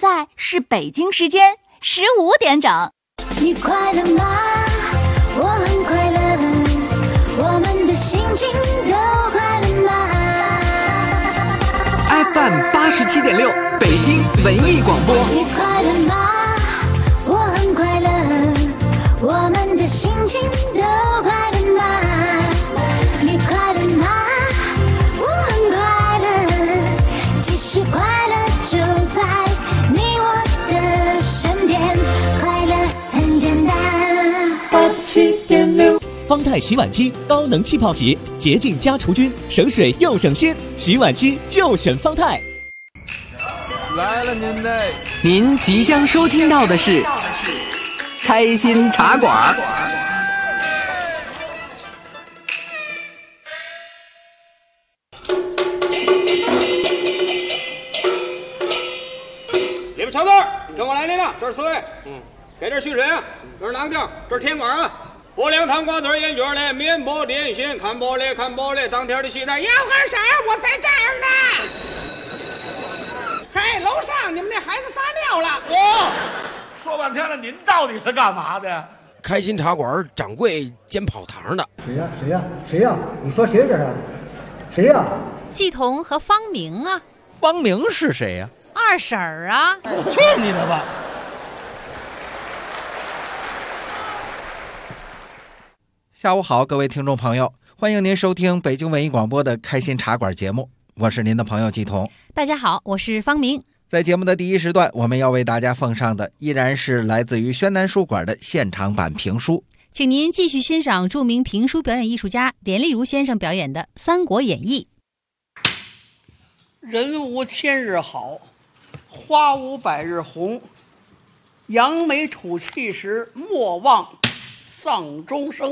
在是北京时间15点整。 你快乐吗？我很快乐，我们的心情都快乐吗 ？FM 87.6，北京文艺广播。 你快乐吗？我很快乐，我们的心情都快乐吗？你快乐吗？我很快乐，其实快乐就在你我的身边，快乐很简单。 87.6，方太洗碗机高能气泡洗，洁净加除菌，省水又省心，洗碗机就选方太。 来了您即将收听到的是开心茶馆。 里边瞧字，跟我来领导，这是四位，给这蓄水啊，这是囊丁，这是甜管啊，不凉糖瓜子烟卷嘞，面包点心，看玻璃，当天的西餐，要个啥？我在这儿呢。嘿，楼上你们那孩子撒尿了。 说半天了，您到底是干嘛的？ 开心茶馆掌柜兼跑堂的。 谁呀？你说谁这是？谁呀？ 季彤和方明啊。 方明是谁呀？ 二婶儿啊。 去你的吧！ 下午好，各位听众朋友，欢迎您收听北京文艺广播的开心茶馆节目，我是您的朋友季彤。 大家好，我是方明。 在节目的第一时段，我们要为大家奉上的依然是来自于宣南书馆的现场版评书， 请您继续欣赏著名评书表演艺术家连丽如先生表演的《三国演义》。 人无千日好，花无百日红，扬眉吐气时，莫忘丧钟声。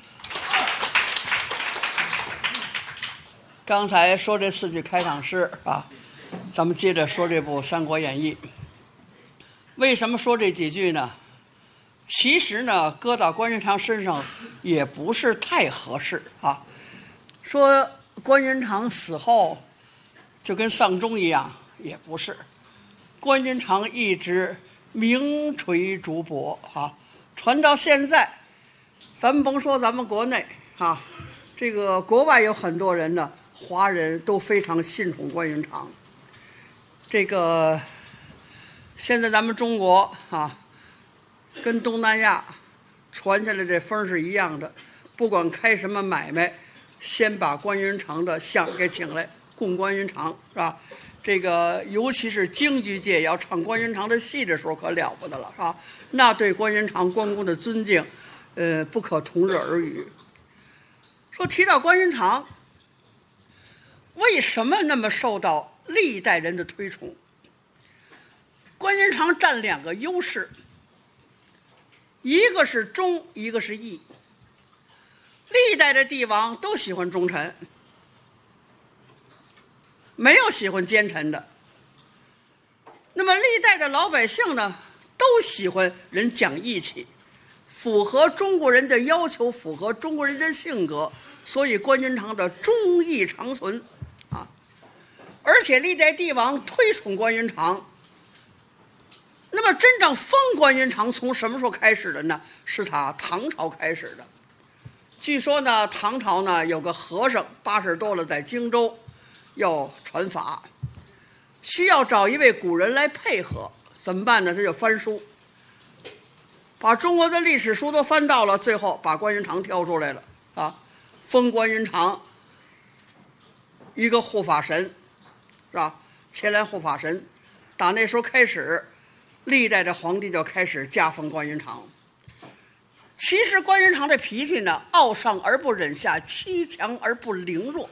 刚才说这4句开场诗啊，咱们接着说这部《三国演义》。为什么说这几句呢？其实呢，搁到关云长身上也不是太合适啊。说关云长死后就跟丧钟一样，也不是。关云长一直名垂竹帛啊，传到现在，咱们甭说咱们国内啊，这个国外有很多人呢，华人都非常信崇关云长。这个现在咱们中国啊，跟东南亚传下来这风是一样的，不管开什么买卖，先把关云长的像给请来供关云长，是吧？这个尤其是京剧界要唱关云长的戏的时候可了不得了，是吧？那对关云长关公的尊敬不可同日而语。说提到关云长，为什么那么受到历代人的推崇？关云长占2个优势，一个是忠，一个是义。历代的帝王都喜欢忠臣，没有喜欢奸臣的。那么历代的老百姓呢，都喜欢人讲义气，符合中国人的要求，符合中国人的性格，所以关云长的忠义长存啊。而且历代帝王推崇关云长。那么真正封关云长从什么时候开始的呢？是他唐朝开始的。据说呢，唐朝呢有个和尚80多了，在荆州要传法，需要找一位古人来配合，怎么办呢？他就翻书，把中国的历史书都翻到了，最后把关云长挑出来了啊，封关云长一个护法神，是吧？前来护法神，打那时候开始，历代的皇帝就开始加封关云长。其实关云长的脾气呢，傲上而不忍下，欺强而不凌弱。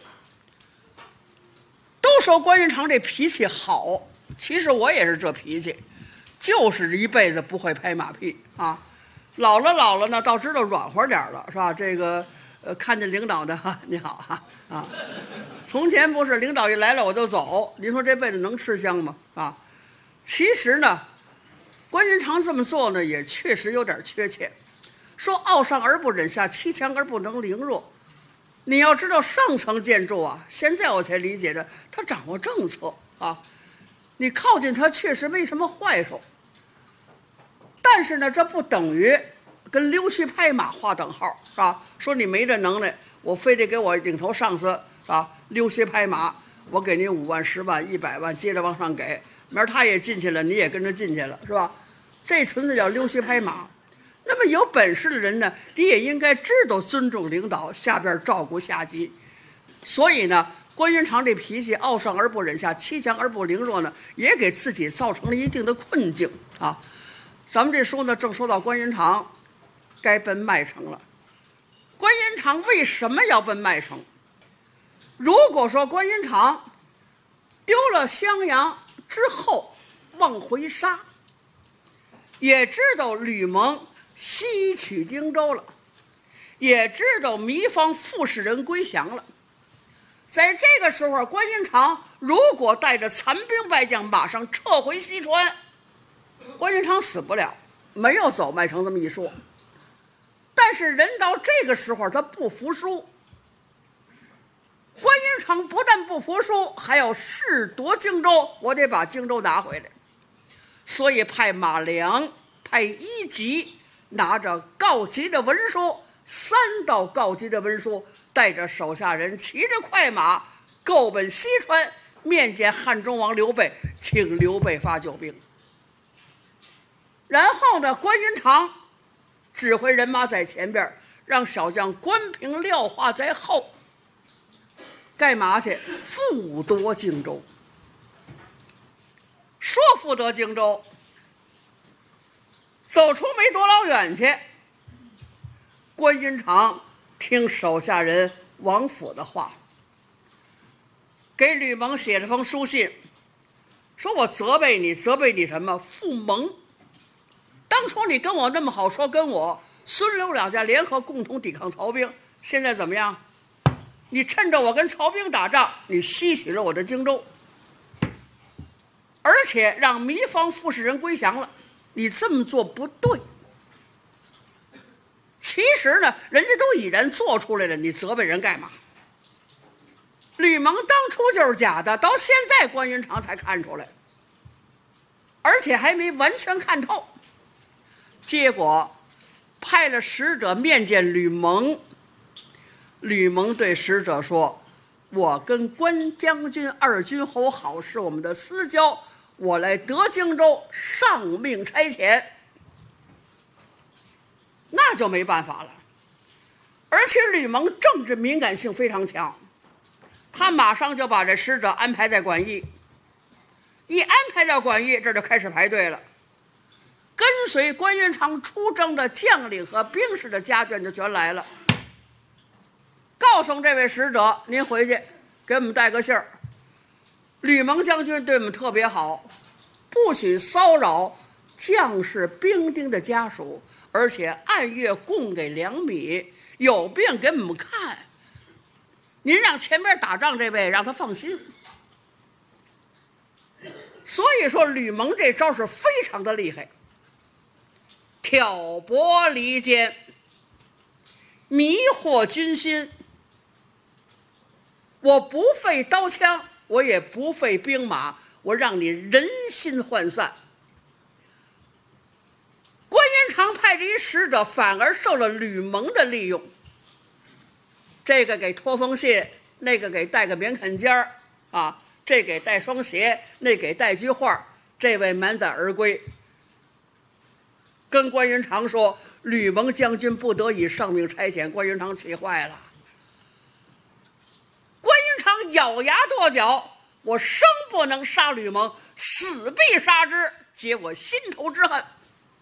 都说关云长这脾气好，其实我也是这脾气，就是一辈子不会拍马屁啊。老了呢，倒知道软和点了，是吧？这个看见领导的你好啊，从前不是领导一来了我就走，您说这辈子能吃香吗？啊，其实呢，关云长这么做呢，也确实有点缺欠。说傲上而不忍下，欺强而不能凌弱。你要知道上层建筑啊，现在我才理解的，他掌握政策啊。 你靠近他确实没什么坏处，但是呢，这不等于跟溜须拍马划等号，是吧？说你没这能耐，我非得给我领头上司啊溜须拍马，我给您5万、10万、100万，接着往上给，明儿他也进去了，你也跟着进去了，是吧？这纯粹叫溜须拍马。那么有本事的人呢，你也应该知道尊重领导，下边照顾下级。所以呢，关云长这脾气傲上而不忍下，欺强而不凌弱呢，也给自己造成了一定的困境啊。咱们这书呢，正说到关云长该奔麦城了。关云长为什么要奔麦城？如果说关云长丢了襄阳之后往回杀，也知道吕蒙西取荆州了，也知道糜芳傅士仁归降了，在这个时候，关云长如果带着残兵败将马上撤回西川，关云长死不了，没有走麦城这么一说。但是人到这个时候他不服输，关云长不但不服输，还要誓夺荆州，我得把荆州拿回来。所以派马良、派一级拿着告急的文书，3道告急的文书，带着手下人骑着快马够奔西川，面见汉中王刘备，请刘备发救兵。然后呢，关云长指挥人马在前边，让小将关平、廖化在后，干嘛去？复夺荆州。说复得荆州，走出没多老远去，关云长听手下人王府的话，给吕蒙写了封书信，说我责备你什么？负蒙。当初你跟我那么好，说跟我孙刘两家联合共同抵抗曹兵，现在怎么样？你趁着我跟曹兵打仗，你吸取了我的荆州，而且让糜芳傅士仁归降了，你这么做不对。其实呢，人家都已然做出来了，你责备人干嘛？吕蒙当初就是假的，到现在关云长才看出来，而且还没完全看透。结果派了使者面见吕蒙，吕蒙对使者说：“我跟关将军2军侯好是我们的私交，我来得荆州，上命差遣。”那就没办法了。而且吕蒙政治敏感性非常强，他马上就把这使者安排在馆驿，一安排到馆驿，这就开始排队了。跟随关云长出征的将领和兵士的家眷就全来了，告诉这位使者，您回去给我们带个信儿，吕蒙将军对我们特别好，不许骚扰将士兵丁的家属，而且按月供给粮米，有病给我们看。您让前面打仗这位让他放心。所以说吕蒙这招是非常的厉害，挑拨离间，迷惑军心。我不费刀枪，我也不费兵马，我让你人心涣散。关云长派这一使者反而受了吕蒙的利用，这个给托封信，那个给带个棉坎肩儿啊，这给带双鞋，那给带句话，这位满载而归。跟关云长说，吕蒙将军不得已上命差遣。关云长气坏了，关云长咬牙跺脚，我生不能杀吕蒙，死必杀之，解我心头之恨。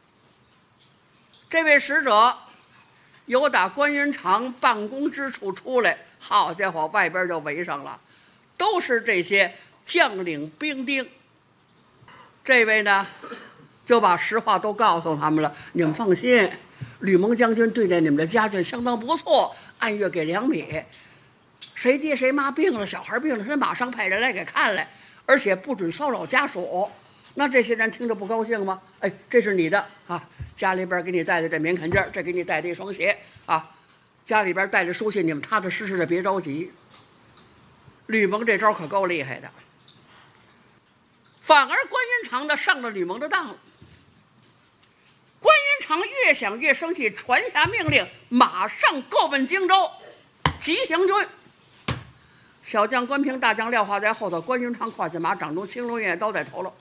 这位使者由打关云长办公之处出来，好家伙，外边就围上了，都是这些将领兵丁。这位呢就把实话都告诉他们了，你们放心，吕蒙将军对待你们的家眷相当不错，按月给粮米，谁爹谁妈病了，小孩病了，他马上派人来给看来，而且不准骚扰家属。那这些人听着不高兴吗？哎，这是你的啊，家里边给你带的这棉坎肩，这给你带的一双鞋啊，家里边带着书信，你们踏踏实实的，别着急。吕蒙这招可够厉害的， 反而关云长呢上了吕蒙的当了。关云长越想越生气，传下命令，马上购奔荆州，急行军。小将关平、大将廖化在后头，关云长胯下马，掌中青龙偃月刀在头了。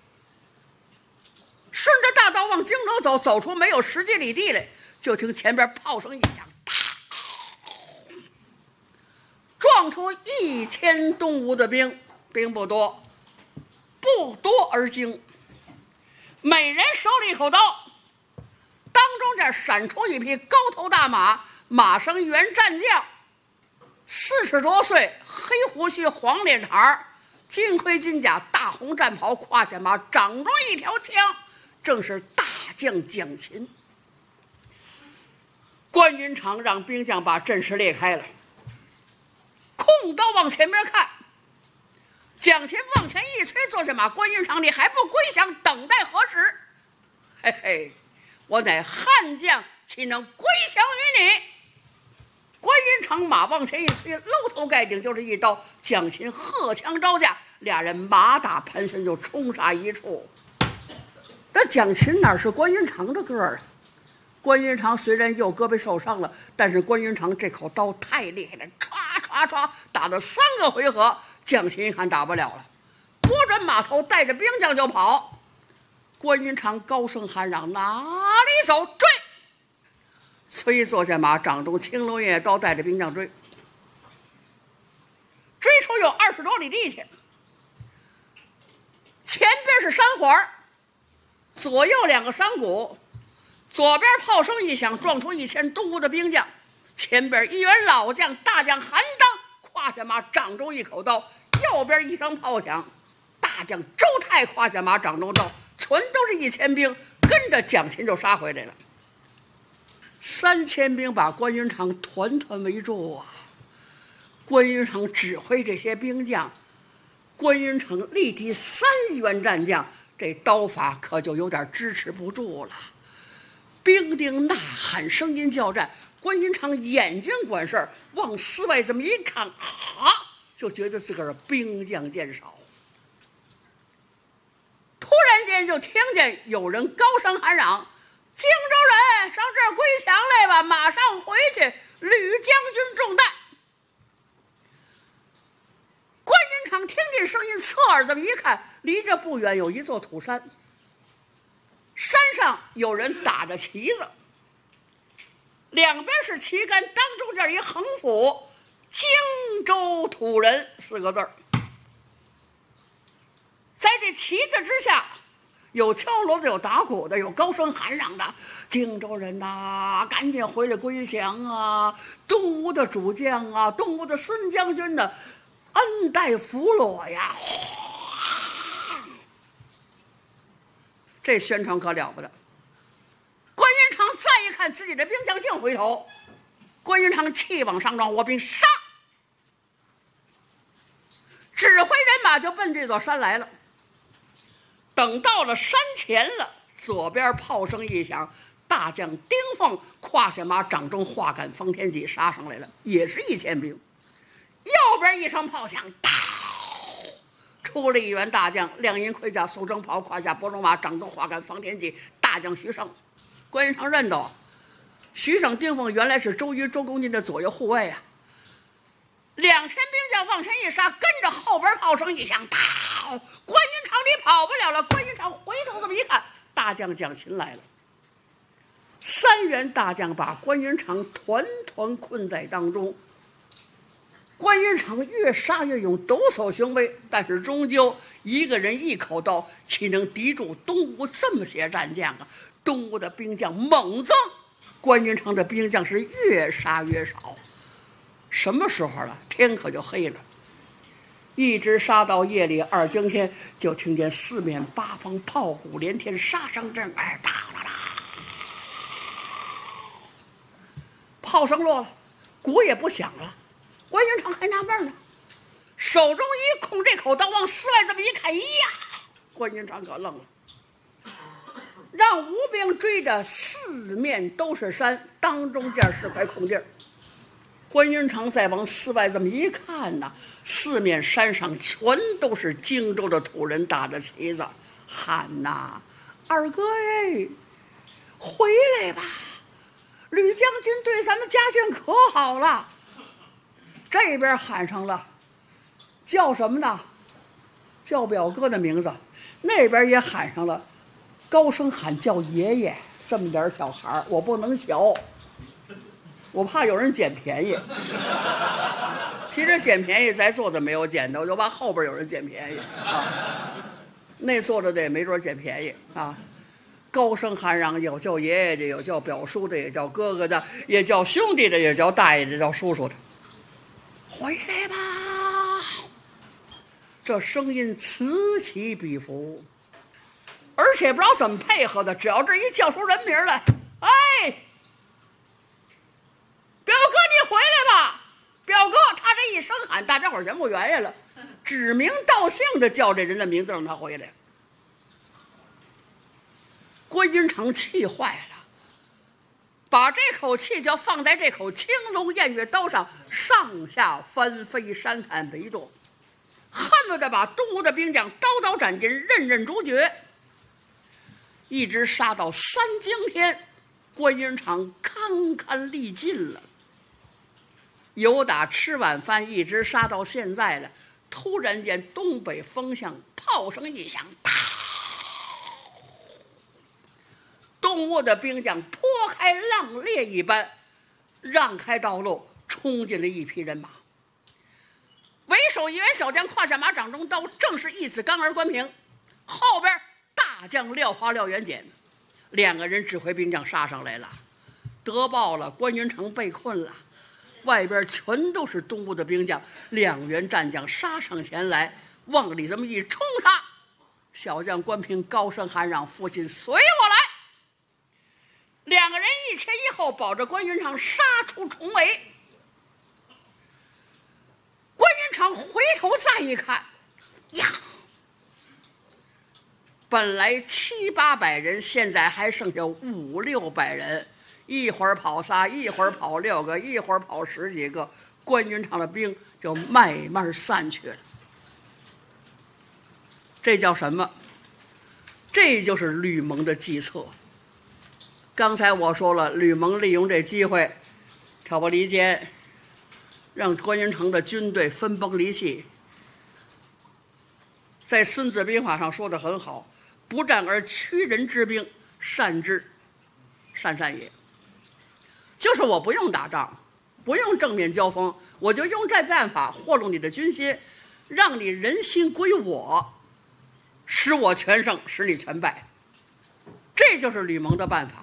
顺着大道往荆州走，走出没有10几里地来，就听前边炮声一响，撞出1000东吴的兵，兵不多，不多而精。每人手里一口刀，当中间闪出一匹高头大马，马生原战将，40多岁，黑胡须，黄脸膛，金盔金甲，大红战袍，胯下马，掌中一条枪，正是大将蒋勤。关云长让兵将把阵势裂开了，空刀往前面看。蒋勤往前一催，坐下马。关云长，你还不归降，等待何时？嘿嘿，我乃汉将，岂能归降于你？关云长马往前一催，搂头盖顶就是一刀。蒋勤荷枪招架，俩人马打盘旋就冲杀一处。但蒋勤哪是关云长的个儿啊？关云长虽然右胳膊受伤了，但是关云长这口刀太厉害了，唰唰唰打了3个回合。蒋勤一看打不了了，拨转马头，带着兵将就跑。关云长高声喊嚷：“哪里走？追！”催坐下马，掌中青龙偃月刀，带着兵将追。追出有20多里地去，前边是山环，左右2个山谷。左边炮声一响，撞出1000东吴的兵将。前边一员老将，大将韩当，胯下马，掌中一口刀。右边一声炮响，大将周泰胯下马，掌中刀，全都是1000兵，跟着蒋勤就杀回来了。3000兵把关云长团团围住啊！关云长指挥这些兵将，关云长力敌3员战将，这刀法可就有点支持不住了。兵丁呐喊，声音交战。关云长眼睛管事儿，往寺外这么一看，啊！就觉得自个儿兵将渐少。突然间就听见有人高声喊嚷：“荆州人，上这儿归降来吧！马上回去，吕将军中弹。”关云长听见声音，侧耳这么一看，离着不远有一座土山，山上有人打着旗子，两边是旗杆，当中间一横幅，荆州土人4个字儿。在这旗子之下，有敲锣的，有打鼓的，有高声喊嚷的：“荆州人呐，赶紧回来归降啊！东吴的主将啊，东吴的孙将军呢，恩待俘虏呀！”这宣传可了不得。关云长再一看自己的兵将，竟回头。关云长气往上撞，我兵杀，指挥人马就奔这座山来了。等到了山前了，左边炮声一响，大将丁奉胯下马，掌中画杆方天戟杀上来了，也是1000兵。右边一声炮响，出了一员大将，亮银盔甲，素征袍，胯下伯仲马，掌中画杆方天戟，大将徐盛。关云长认得徐盛、丁奉原来是周瑜、周公瑾的左右护卫啊。2000兵将往前一杀，跟着后边炮声一响，关云长你跑不了了。关云长回头这么一看，大将蒋勤来了。3员大将把关云长团团困在当中。关云长越杀越勇，抖擞雄威，但是终究一个人一口刀，岂能敌住东吴这么些战将啊？东吴的兵将猛增，关云长的兵将是越杀越少。什么时候了？天可就黑了，一直杀到夜里2更天，就听见4面8方炮鼓连天，杀声震耳，哒啦啦，炮声落了，鼓也不响了。关云长还纳闷呢，手中一空，这口刀往寺外这么一看，呀！关云长可愣了，让吴兵追着，4面都是山，当中间是块空地儿。 关云长再往寺外这么一看呐，四面山上全都是荆州的土人打着旗子，喊呐：“二哥哎，回来吧！吕将军对咱们家眷可好了。”这边喊上了，叫什么呢？叫表哥的名字。那边也喊上了，高声喊叫爷爷。这么点小孩我不能小，我怕有人捡便宜。其实捡便宜在座的没有捡的，我就怕后边有人捡便宜啊。那坐着的也没准捡便宜啊。高声喊嚷，有叫爷爷的，有叫表叔的，也叫哥哥的，也叫兄弟的，也叫大爷的，叫叔叔的。回来吧！这声音此起彼伏，而且不知道怎么配合的，只要这一叫出人名来，哎，表哥你回来吧！表哥，他这一声喊，大家伙全不原谅了，指名道姓的叫这人的名字，让他回来。关云长气坏了，把这口气就放在这口青龙偃月刀上，上下翻飞，山砍为剁，恨不得把东吴的兵将刀刀斩尽，任任诛绝，一直杀到三更天，关云长堪堪力尽了。由打吃晚饭一直杀到现在了，突然间东北风向炮声一响，东吴的兵将拨开浪裂一般，让开道路，冲进了一批人马。为首一员小将胯下马，掌中刀，正是义子刚儿关平。后边大将廖华、廖元简两个人指挥兵将杀上来了。得报了，关云长被困了，外边全都是东吴的兵将，两员战将杀上前来，往里这么一冲杀。小将关平高声喊嚷：“父亲，随我来！”两个人一前一后，保着关云长杀出重围。关云长回头再一看，呀，本来700、800人，现在还剩下500、600人，一会儿跑仨，一会儿跑6个，一会儿跑10几个，关云长的兵就慢慢散去了。这叫什么？这就是吕蒙的计策。刚才我说了，吕蒙利用这机会挑拨离间，让关云长的军队分崩离析。在《孙子兵法》上说得很好，不战而屈人之兵，善之，善也。就是我不用打仗，不用正面交锋，我就用这办法活络你的军心，让你人心归我，使我全胜，使你全败。这就是吕蒙的办法。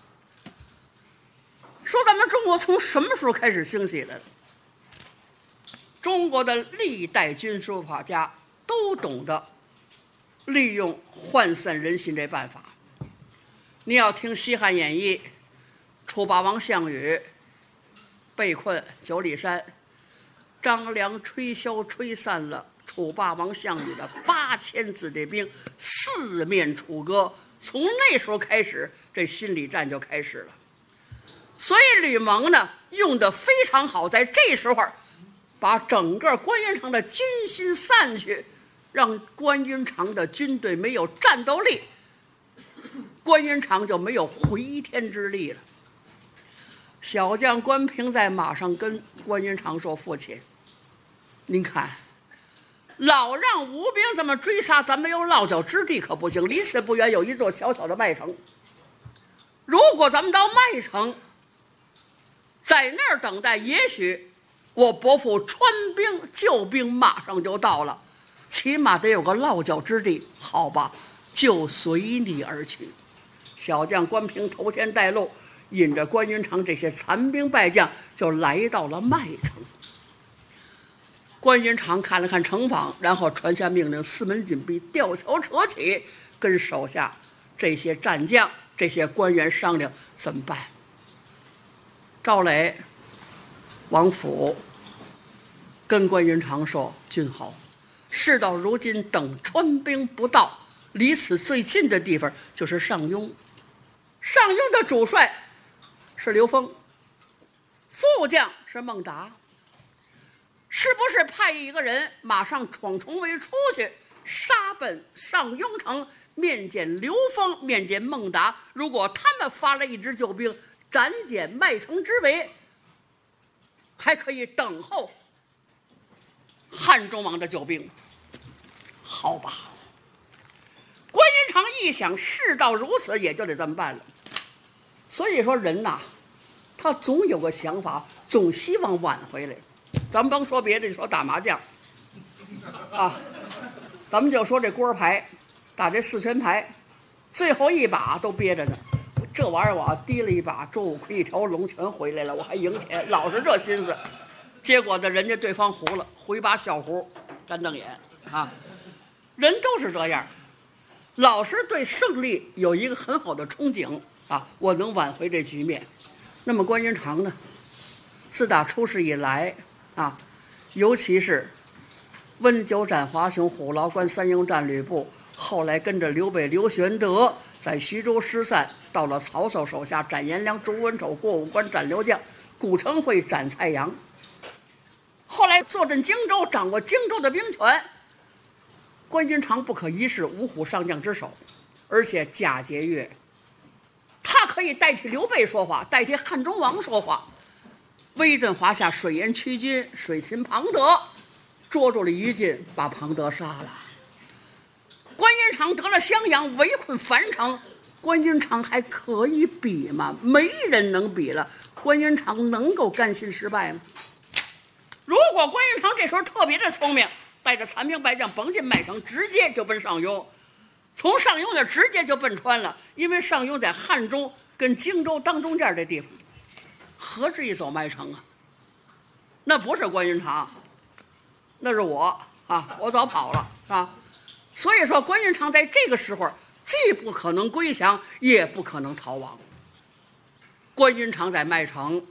说咱们中国从什么时候开始兴起的？中国的历代军书法家都懂得利用涣散人心这办法。你要听《西汉演义》，楚霸王项羽被困九里山，张良吹箫吹散了楚霸王项羽的8000子弟兵，四面楚歌。从那时候开始，这心理战就开始了。所以吕蒙呢用得非常好，在这时候把整个关云长的军心散去，让关云长的军队没有战斗力，关云长就没有回天之力了。小将关平在马上跟关云长说：“父亲，您看，老让吴兵这么追杀，咱没有落脚之地可不行。离此不远有一座小小的麦城，如果咱们到麦城，在那儿等待，也许我伯父川兵救兵马上就到了，起码得有个落脚之地。好吧，就随你而去。”小将关平头先带路，引着关云长这些残兵败将就来到了麦城。关云长看了看城防，然后传下命令，四门紧闭，吊桥扯起，跟手下这些战将、这些官员商量怎么办。赵磊、王府跟关云长说：“君侯，事到如今，等川兵不到，离此最近的地方就是上庸。上庸的主帅是刘封， 副将是孟达，是不是派一个人马上闯重围出去，杀奔上庸城，面见刘封，面见孟达？如果他们发了一支救兵，斩解麦城之围，还可以等候汉中王的救兵。好吧，关云长一想，事到如此，也就得这么办了。所以说人呐，他总有个想法，总希望挽回来。咱们甭说别的，就说打麻将啊，咱们就说这锅牌，打这四圈牌，最后一把都憋着呢。这玩意儿我提了一把，周五亏一条龙全回来了，我还赢钱，老是这心思。结果呢，人家对方胡了，胡一把小胡，干瞪眼啊。人都是这样，老是对胜利有一个很好的憧憬啊，我能挽回这局面。那么关云长呢，自打出世以来啊，尤其是温酒斩华雄，虎牢关三英战吕布，后来跟着刘备刘玄德在徐州失散，到了曹操手下斩颜良、诛文丑，过五关斩刘将，古城会斩蔡阳。后来坐镇荆州，掌握荆州的兵权。关云长不可一世，五虎上将之首，而且假节钺，他可以代替刘备说话，代替汉中王说话，威震华夏，水淹曲军，水侵庞德，捉住了于禁，把庞德杀了。关云长得了襄阳，围困樊城，关云长还可以比吗？没人能比了。关云长能够甘心失败吗？如果关云长这时候特别的聪明，带着残兵败将甭进麦城，直接就奔上庸，从上庸那直接就奔川了，因为上庸在汉中跟荆州当中间这地方，何至于走麦城啊？那不是关云长，那是我啊，我早跑了啊。所以说关云长在这个时候既不可能归降，也不可能逃亡。关云长在麦城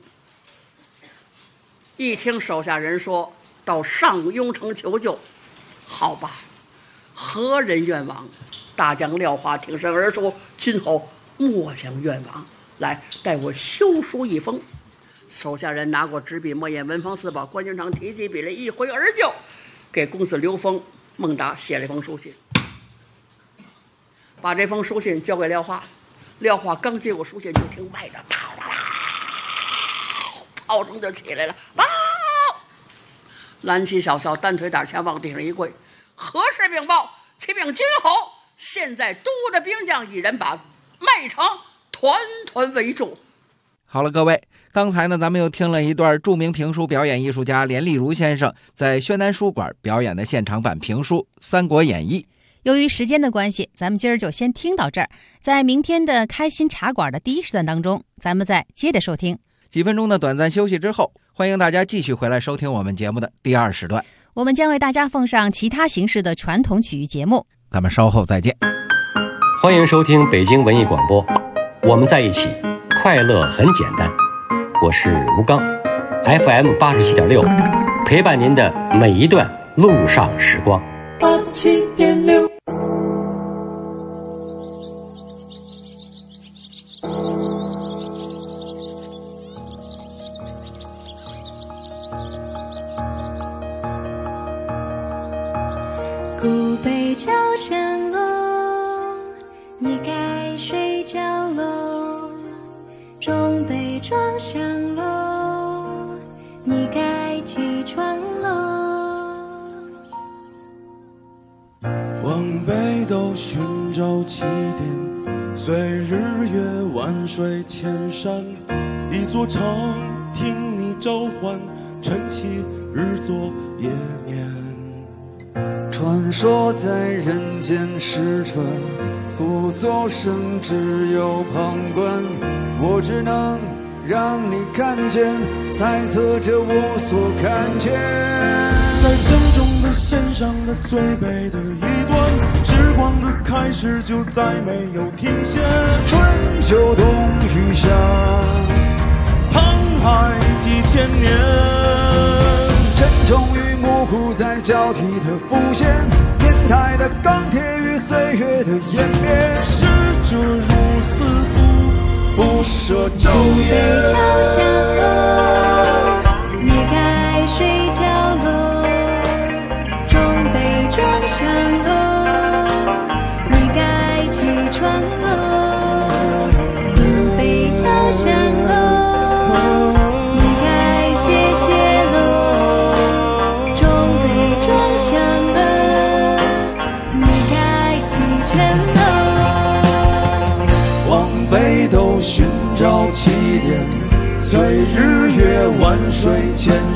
一听手下人说到上庸城求救，好吧，何人愿往？大将廖化挺身而出，君侯莫将愿往，来待我修书一封。手下人拿过纸笔墨砚，文房四宝，关云长提起笔来，一挥而就，给公子刘封、孟达写了一封书信，把这封书信交给廖化。廖化刚接过书信，就听外头炮声就起来了，蓝旗小校单腿打枪往地上一跪，何事禀报？启禀君侯，现在东吴的兵将已然把麦城团团围住。 好了，各位，刚才呢，咱们又听了一段著名评书表演艺术家连丽如先生在宣南书馆表演的现场版评书《三国演义》。 由于时间的关系，咱们今儿就先听到这儿。在明天的开心茶馆的第一时段当中，咱们再接着收听。 几分钟的短暂休息之后，欢迎大家继续回来收听我们节目的第二时段。 我们将为大家奉上其他形式的传统曲艺节目。 咱们稍后再见。 欢迎收听北京文艺广播，我们在一起，快乐很简单。我是吴刚 ，FM 87.6，陪伴您的每一段路上时光。 87.6。 古北朝上楼，你该睡觉喽。中北庄上楼，你该起床喽。 往北斗寻找起点，随日月万水千山。一座城听你召唤，晨起日作夜眠。 传说在人间使者，不作声，只有旁观。我只能让你看见，猜测着我所看见。 在正中的线上的最北的一端，时光的开始就再没有停歇。 春秋冬雨夏， 沧海几千年。 沉重与模糊在交替的浮现，年代的钢铁与岁月的湮灭。 逝者如斯夫，不舍昼夜。 桥下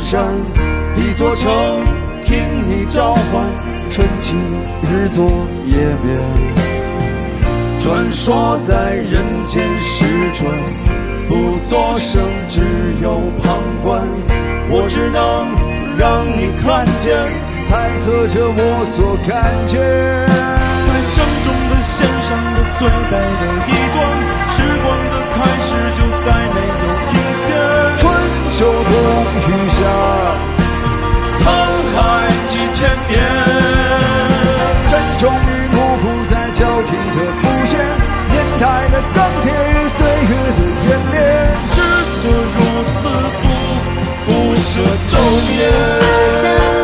山，一座城，听你召唤，晨起日作夜眠。传说在人间时转，不作声，只有旁观。我只能让你看见，猜测着我所看见。 在郑重的献上的最美的一段，时光的开始就再没有停歇。 春秋冬雨夏， 沧海几千年， 真终于幕布在交替的浮现，年代的钢铁与岁月的演练， 逝者如斯夫，不舍昼夜。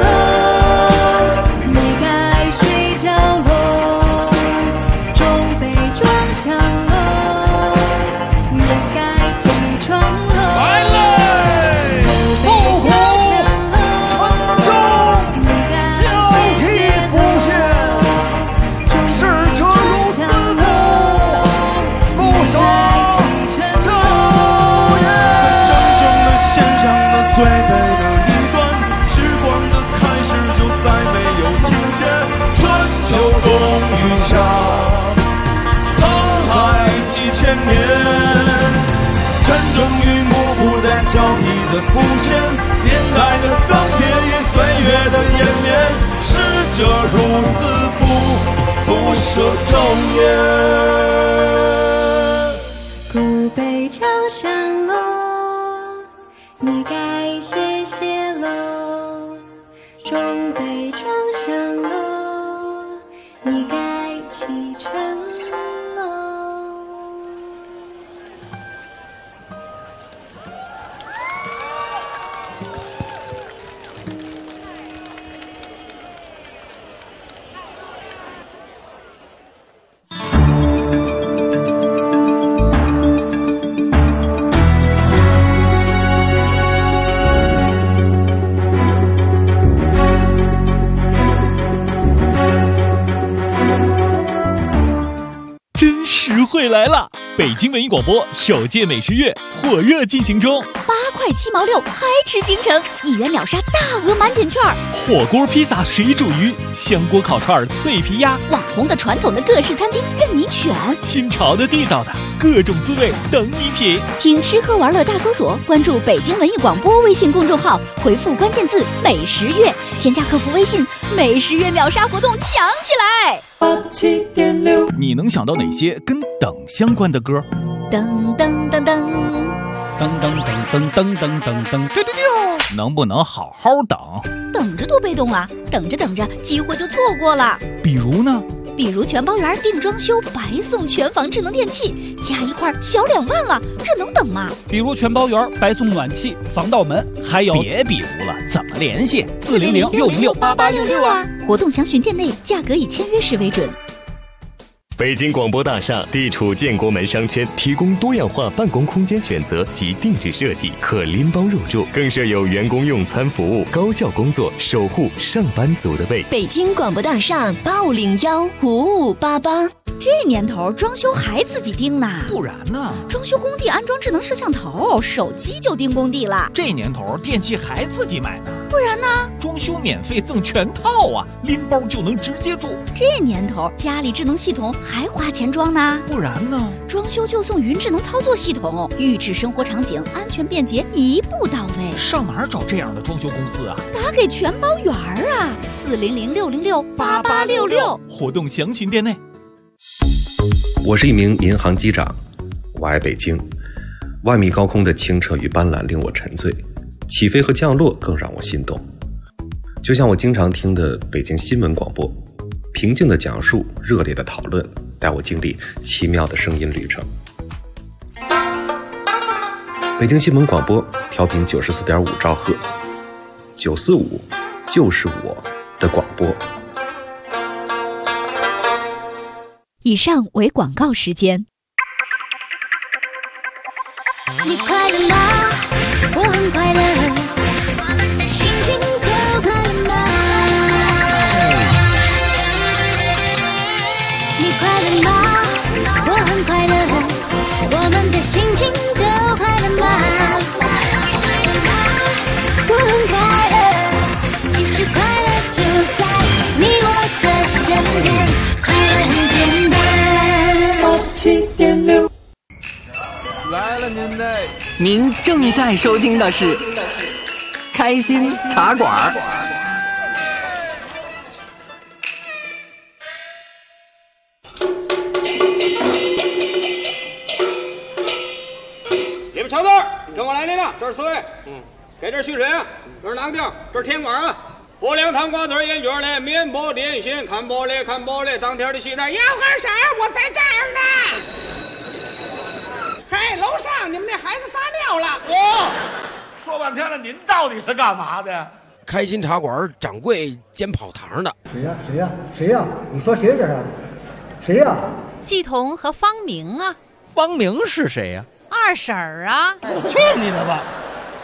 交替的浮现，年代的钢铁与岁月的延绵，逝者如斯夫，不舍昼夜。 古北朝上楼，你该谢谢喽。中北庄上楼，你该启程喽。 实惠来了！北京文艺广播首届美食月火热进行中 ，8块7毛6，嗨吃京城，1元秒杀大额满减券， 火锅、披萨、水煮鱼、香锅烤串、脆皮鸭， 网红的、传统的各式餐厅任你选， 新潮的、地道的各种滋味等你品。 听吃喝玩乐大搜索，关注北京文艺广播微信公众号，回复关键字“美食月”，添加客服微信，美食月秒杀活动抢起来！87.6， 你能想到哪些跟等相关的歌？ 噔噔噔噔。 噔噔噔噔噔噔噔噔，能不能好好等？ 等着多被动啊！等着等着，机会就错过了。 比如呢？ 比如全包圆定装修，白送全房智能电器，加一块小2万了，这能等吗？ 比如全包圆白送暖气、防盗门，还有别比如了，怎么联系 ？400-606-8866啊！活动详询店内，价格以签约时为准。 北京广播大厦地处建国门商圈，提供多样化办公空间选择及定制设计，可拎包入住，更设有员工用餐服务，高效工作，守护上班族的胃。 北京广播大厦85015588。 这年头装修还自己盯呢？ 不然呢？ 装修工地安装智能摄像头，手机就盯工地了。 这年头电器还自己买呢？ 不然呢？ 装修免费赠全套啊，拎包就能直接住。 这年头家里智能系统还花钱装呢？ 不然呢？ 装修就送云智能操作系统，预制生活场景，安全便捷，一步到位。 上哪儿找这样的装修公司啊？ 打给全包圆啊，400-606-8866。 活动详询店内。 我是一名民航机长，我爱北京。万米高空的清澈与斑斓令我沉醉，起飞和降落更让我心动。就像我经常听的北京新闻广播，平静的讲述，热烈的讨论，带我经历奇妙的声音旅程。北京新闻广播调频94.5兆赫，945就是我的广播。 以上为广告时间。 你快乐吗？我很快乐，心情都快乐吗？你快乐吗？我很快乐，我们的心情都快乐吗？我很快乐。 87.6。 来了您的， 您正在收听的是开心茶馆。 里边瞧字，跟我来，领导，这是4位。给这续水啊，这是囊丁，这是甜瓜啊。拨凉汤瓜子烟卷嘞，面包点心，看玻璃看玻璃，当天的期待。要喝啥？我在这儿呢。嘿，楼上你们那孩子撒尿了。 说半天了，您到底是干嘛的？ 开心茶馆掌柜兼跑堂的。 谁呀？谁呀？谁呀？你说谁这是？谁呀？ 季彤和方明啊。 方明是谁呀？ 二婶儿啊。 去你的吧！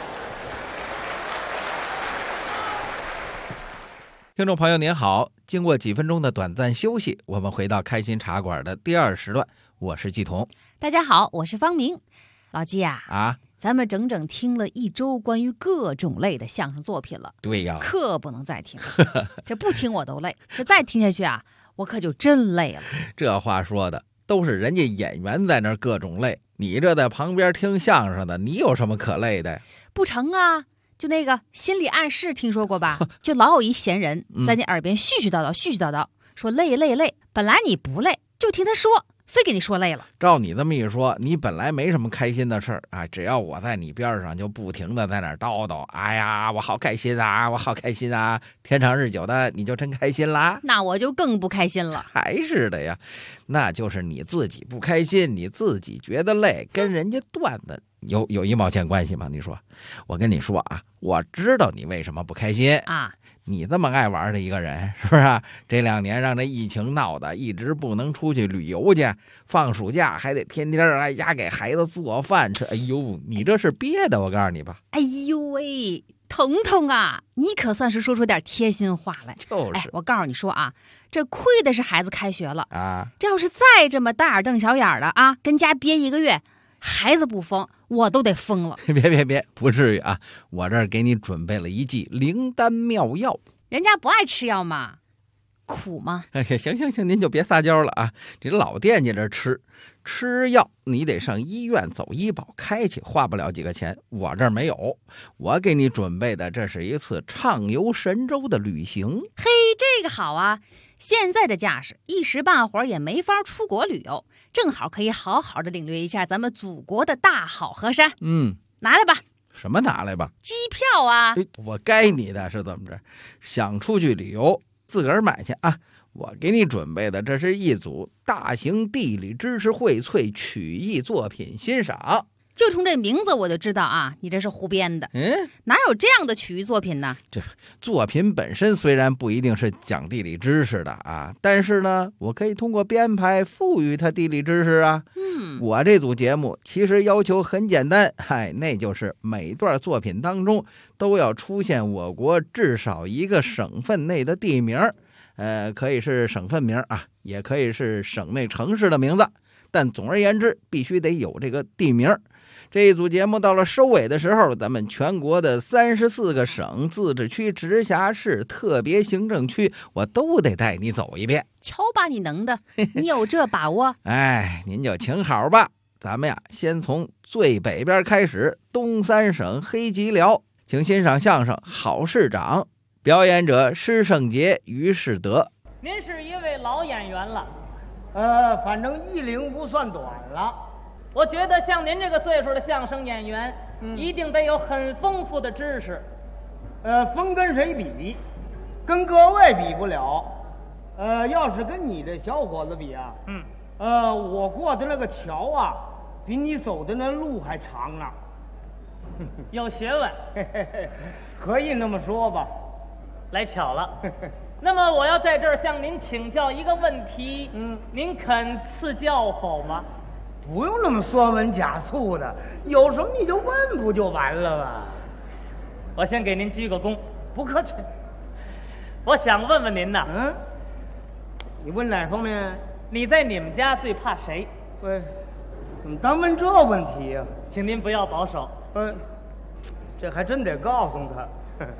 听众朋友您好，经过几分钟的短暂休息，我们回到开心茶馆的第2时段，我是季彤。 大家好，我是方明。老季啊，咱们整整听了1周关于各种类的相声作品了。 对呀， 可不能再听了，这不听我都累，这再听下去啊，我可就真累了。 这话说的都是人家演员在那儿各种累，你这在旁边听相声的，你有什么可累的呀？ 不成啊，就那个心理暗示听说过吧？就老有一闲人在你耳边絮絮叨叨絮絮叨叨，说累累累，本来你不累，就听他说，非给你说累了。 照你这么一说，你本来没什么开心的事儿啊，只要我在你边上，就不停的在那儿叨叨，哎呀，我好开心啊，我好开心啊，天长日久的，你就真开心啦？ 那我就更不开心了。 还是的呀，那就是你自己不开心，你自己觉得累，跟人家段子有1毛钱关系吗？你说，我跟你说啊，我知道你为什么不开心啊。 你这么爱玩的一个人，是不是啊？这2年让这疫情闹的，一直不能出去旅游去，放暑假还得天天在家给孩子做饭吃。哎呦，你这是憋的，我告诉你吧。 哎呦喂，彤彤啊，你可算是说出点贴心话来。 就是， 我告诉你说啊，这亏的是孩子开学了啊， 这要是再这么大眼瞪小眼的啊，跟家憋1个月，孩子不疯，我都得疯了。 别，不至于啊！我这儿给你准备了一剂灵丹妙药。 人家不爱吃药嘛，苦吗？ 行，您就别撒娇了啊！这老惦记着吃药，你得上医院走医保开去，花不了几个钱。我这儿没有，我给你准备的这是一次畅游神州的旅行。 嘿，这个好啊！现在这架势，一时半会儿也没法出国旅游，正好可以好好的领略一下咱们祖国的大好河山。拿来吧。 什么拿来吧？ 机票啊！ 我该你的是怎么着？想出去旅游，自个儿买去啊！我给你准备的这是一组大型地理知识荟萃曲艺作品欣赏。 就从这名字我就知道啊，你这是胡编的。哪有这样的曲艺作品呢？ 这作品本身虽然不一定是讲地理知识的啊，但是呢，我可以通过编排赋予它地理知识啊。我这组节目其实要求很简单，那就是每段作品当中都要出现我国至少1个省份内的地名，可以是省份名啊，也可以是省内城市的名字，但总而言之，必须得有这个地名。这一组节目到了收尾的时候，咱们全国的34个省、自治区、直辖市、特别行政区，我都得带你走一遍。 瞧把你能的，你有这把握？ 您就请好吧。咱们呀，先从最北边开始，东三省黑吉辽，请欣赏相声《好市长》，表演者施圣杰、于世德。 您是一位老演员了， 反正艺龄不算短了。 我觉得像您这个岁数的相声演员，一定得有很丰富的知识。 分跟谁比？跟各位比不了。要是跟你这小伙子比啊，我过的那个桥啊，比你走的那路还长呢。 有学问， 可以那么说吧。 来巧了。那么我要在这儿向您请教一个问题，您肯赐教否吗？ 不用那么说文假醋的，有什么你就问不就完了吗？ 我先给您鞠个躬。 不客气。 我想问问您呐， 你问哪方面？ 你在你们家最怕谁？ 喂，怎么单问这问题呀？ 请您不要保守。 这还真得告诉他。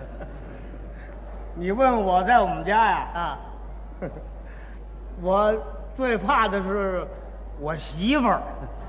你问我在我们家呀？我最怕的是我媳妇儿。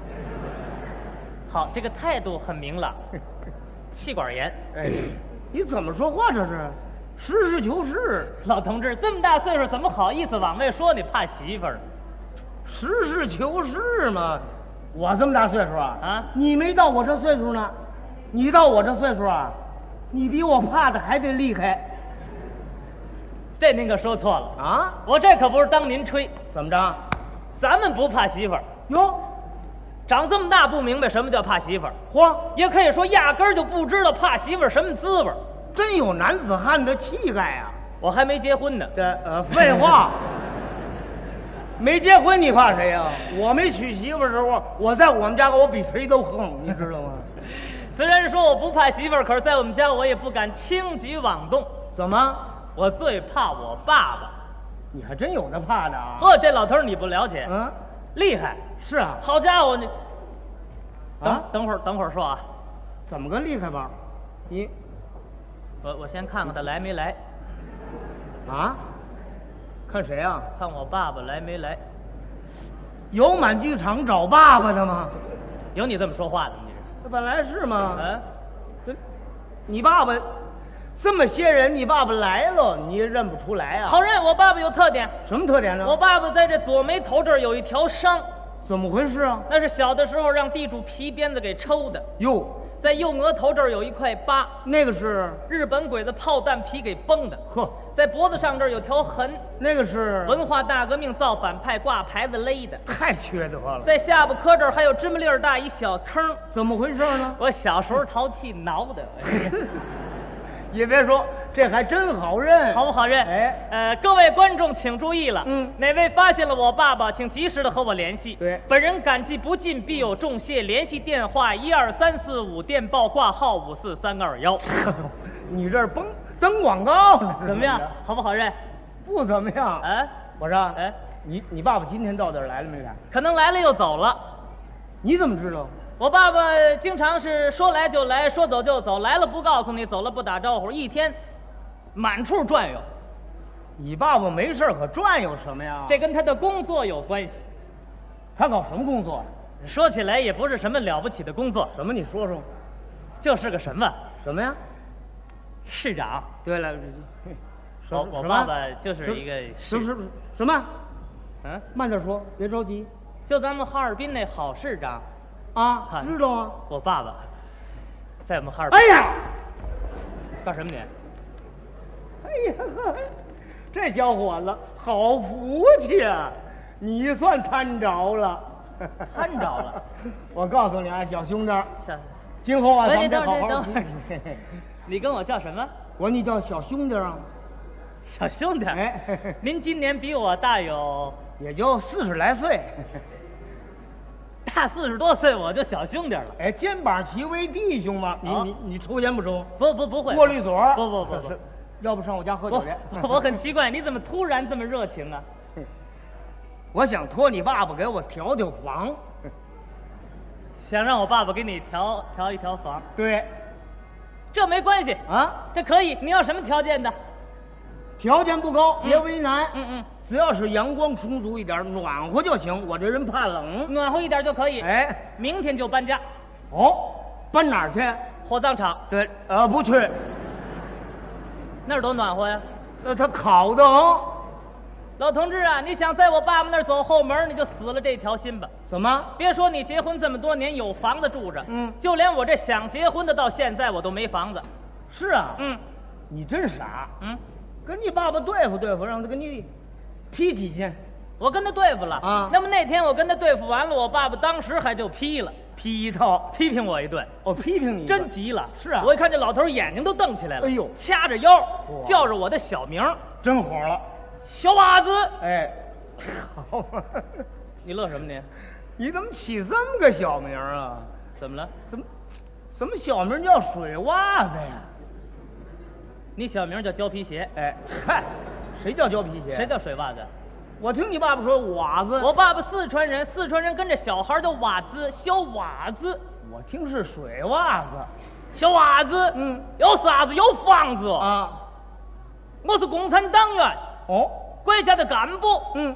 好，这个态度很明朗。气管炎。 哎，你怎么说话这是？实事求是。 老同志，这么大岁数，怎么好意思往外说你怕媳妇儿？ 实事求是嘛。我这么大岁数啊？ 啊， 你没到我这岁数呢。你到我这岁数啊，你比我怕的还得厉害。 这您可说错了啊！ 我这可不是当您吹。 怎么着？ 咱们不怕媳妇儿哟。 长这么大不明白什么叫怕媳妇儿， 嚯， 也可以说压根儿就不知道怕媳妇儿什么滋味儿。 真有男子汉的气概啊！ 我还没结婚呢。 废话。没结婚你怕谁呀？我没娶媳妇的时候，我在我们家我比谁都横，你知道吗？ 虽然说我不怕媳妇儿，可是在我们家我也不敢轻举妄动。 怎么？ 我最怕我爸爸。 你还真有那怕的啊！ 呵，这老头你不了解， 嗯， 厉害。 是啊， 好家伙，你等会儿说啊， 怎么个厉害法？你， 我先看看他来没来。 啊？看谁啊？ 看我爸爸来没来。 有满剧场找爸爸的吗？ 有你这么说话的吗？你这本来是吗？ 嗯， 你爸爸这么些人，你爸爸来了，你也认不出来啊？ 好认，我爸爸有特点。 什么特点呢？ 我爸爸在这左眉头这儿有一条伤。 怎么回事啊？ 那是小的时候让地主皮鞭子给抽的。 哟， 在右额头这儿有一块疤， 那个是日本鬼子炮弹皮给崩的。 呵， 在脖子上这儿有条痕， 那个是文化大革命造反派挂牌子勒的。 太缺德了。 在下巴颏这儿还有芝麻粒儿大一小坑， 怎么回事呢？ 我小时候淘气挠的。 也别说，这还真好认， 好不好认？ 哎， 各位观众请注意了， 嗯， 哪位发现了我爸爸，请及时的和我联系。 对， 本人感激不尽，必有重谢。联系电话12345，电报挂号54321。 你这儿登广告呢？ 怎么样？好不好认？ 不怎么样。 哎， 我说，哎，你爸爸今天到这儿来了没来？ 可能来了又走了。 你怎么知道？ 我爸爸经常是说来就来，说走就走，来了不告诉你，走了不打招呼，一天满处转悠。 你爸爸没事可转悠什么呀？ 这跟他的工作有关系。 他搞什么工作？ 说起来也不是什么了不起的工作。 什么？你说说。 就是个什么？ 什么呀？ 市长。 对了， 我爸爸就是一个什么？ 嗯， 慢点说，别着急。 就咱们哈尔滨那好市长。 啊，知道啊！ 我爸爸在我们哈尔滨。 哎呀， 干什么你？ 哎呀，这小伙子好福气啊！你算摊着了， 摊着了。 我告诉你啊，小兄弟，今后啊，咱们得好好。 你跟我叫什么？ 我说你叫小兄弟啊。 小兄弟， 哎， 您今年比我大有， 也就40来岁。 大40多岁我就小兄弟了。 哎，肩膀齐为弟兄嘛。你抽烟不抽？ 不会。 过滤嘴？ 不， 要不上我家喝酒去？ 我很奇怪，你怎么突然这么热情啊？ 我想托你爸爸给我调房。 想让我爸爸给你调一调房？ 对， 这没关系啊， 这可以。你要什么条件的？ 条件不高，别为难。 嗯。 只要是阳光充足一点，暖和就行。我这人怕冷， 暖和一点就可以。 哎， 明天就搬家。 哦，搬哪儿去？ 火葬场。 对，不去。 那儿多暖和呀。 他烤得很。 老同志啊，你想在我爸爸那儿走后门，你就死了这条心吧。 怎么？ 别说你结婚这么多年有房子住着，就连我这想结婚的到现在我都没房子。 是啊，你真傻。跟你爸爸对付对付，让他跟你批几件。 我跟他对付了啊。那么那天我跟他对付完了，我爸爸当时还就批了， 批一套， 批评我一顿。 我批评你， 真急了。 是啊， 我一看这老头眼睛都瞪起来了， 哎呦， 掐着腰叫着我的小名， 真火了。 小娃子， 哎，好啊！ 你乐什么你？ 你怎么起这么个小名啊？ 怎么了？ 怎么小名叫水袜子呀？ 你小名叫胶皮鞋。 哎，嗨，谁叫胶皮鞋？ 谁叫水袜子？ 我听你爸爸说袜子。 我爸爸四川人，四川人跟着小孩叫袜子，小袜子。 我听是水袜子， 小袜子。有啥子？有房子啊！ 我是共产党员。 哦， 国家的干部。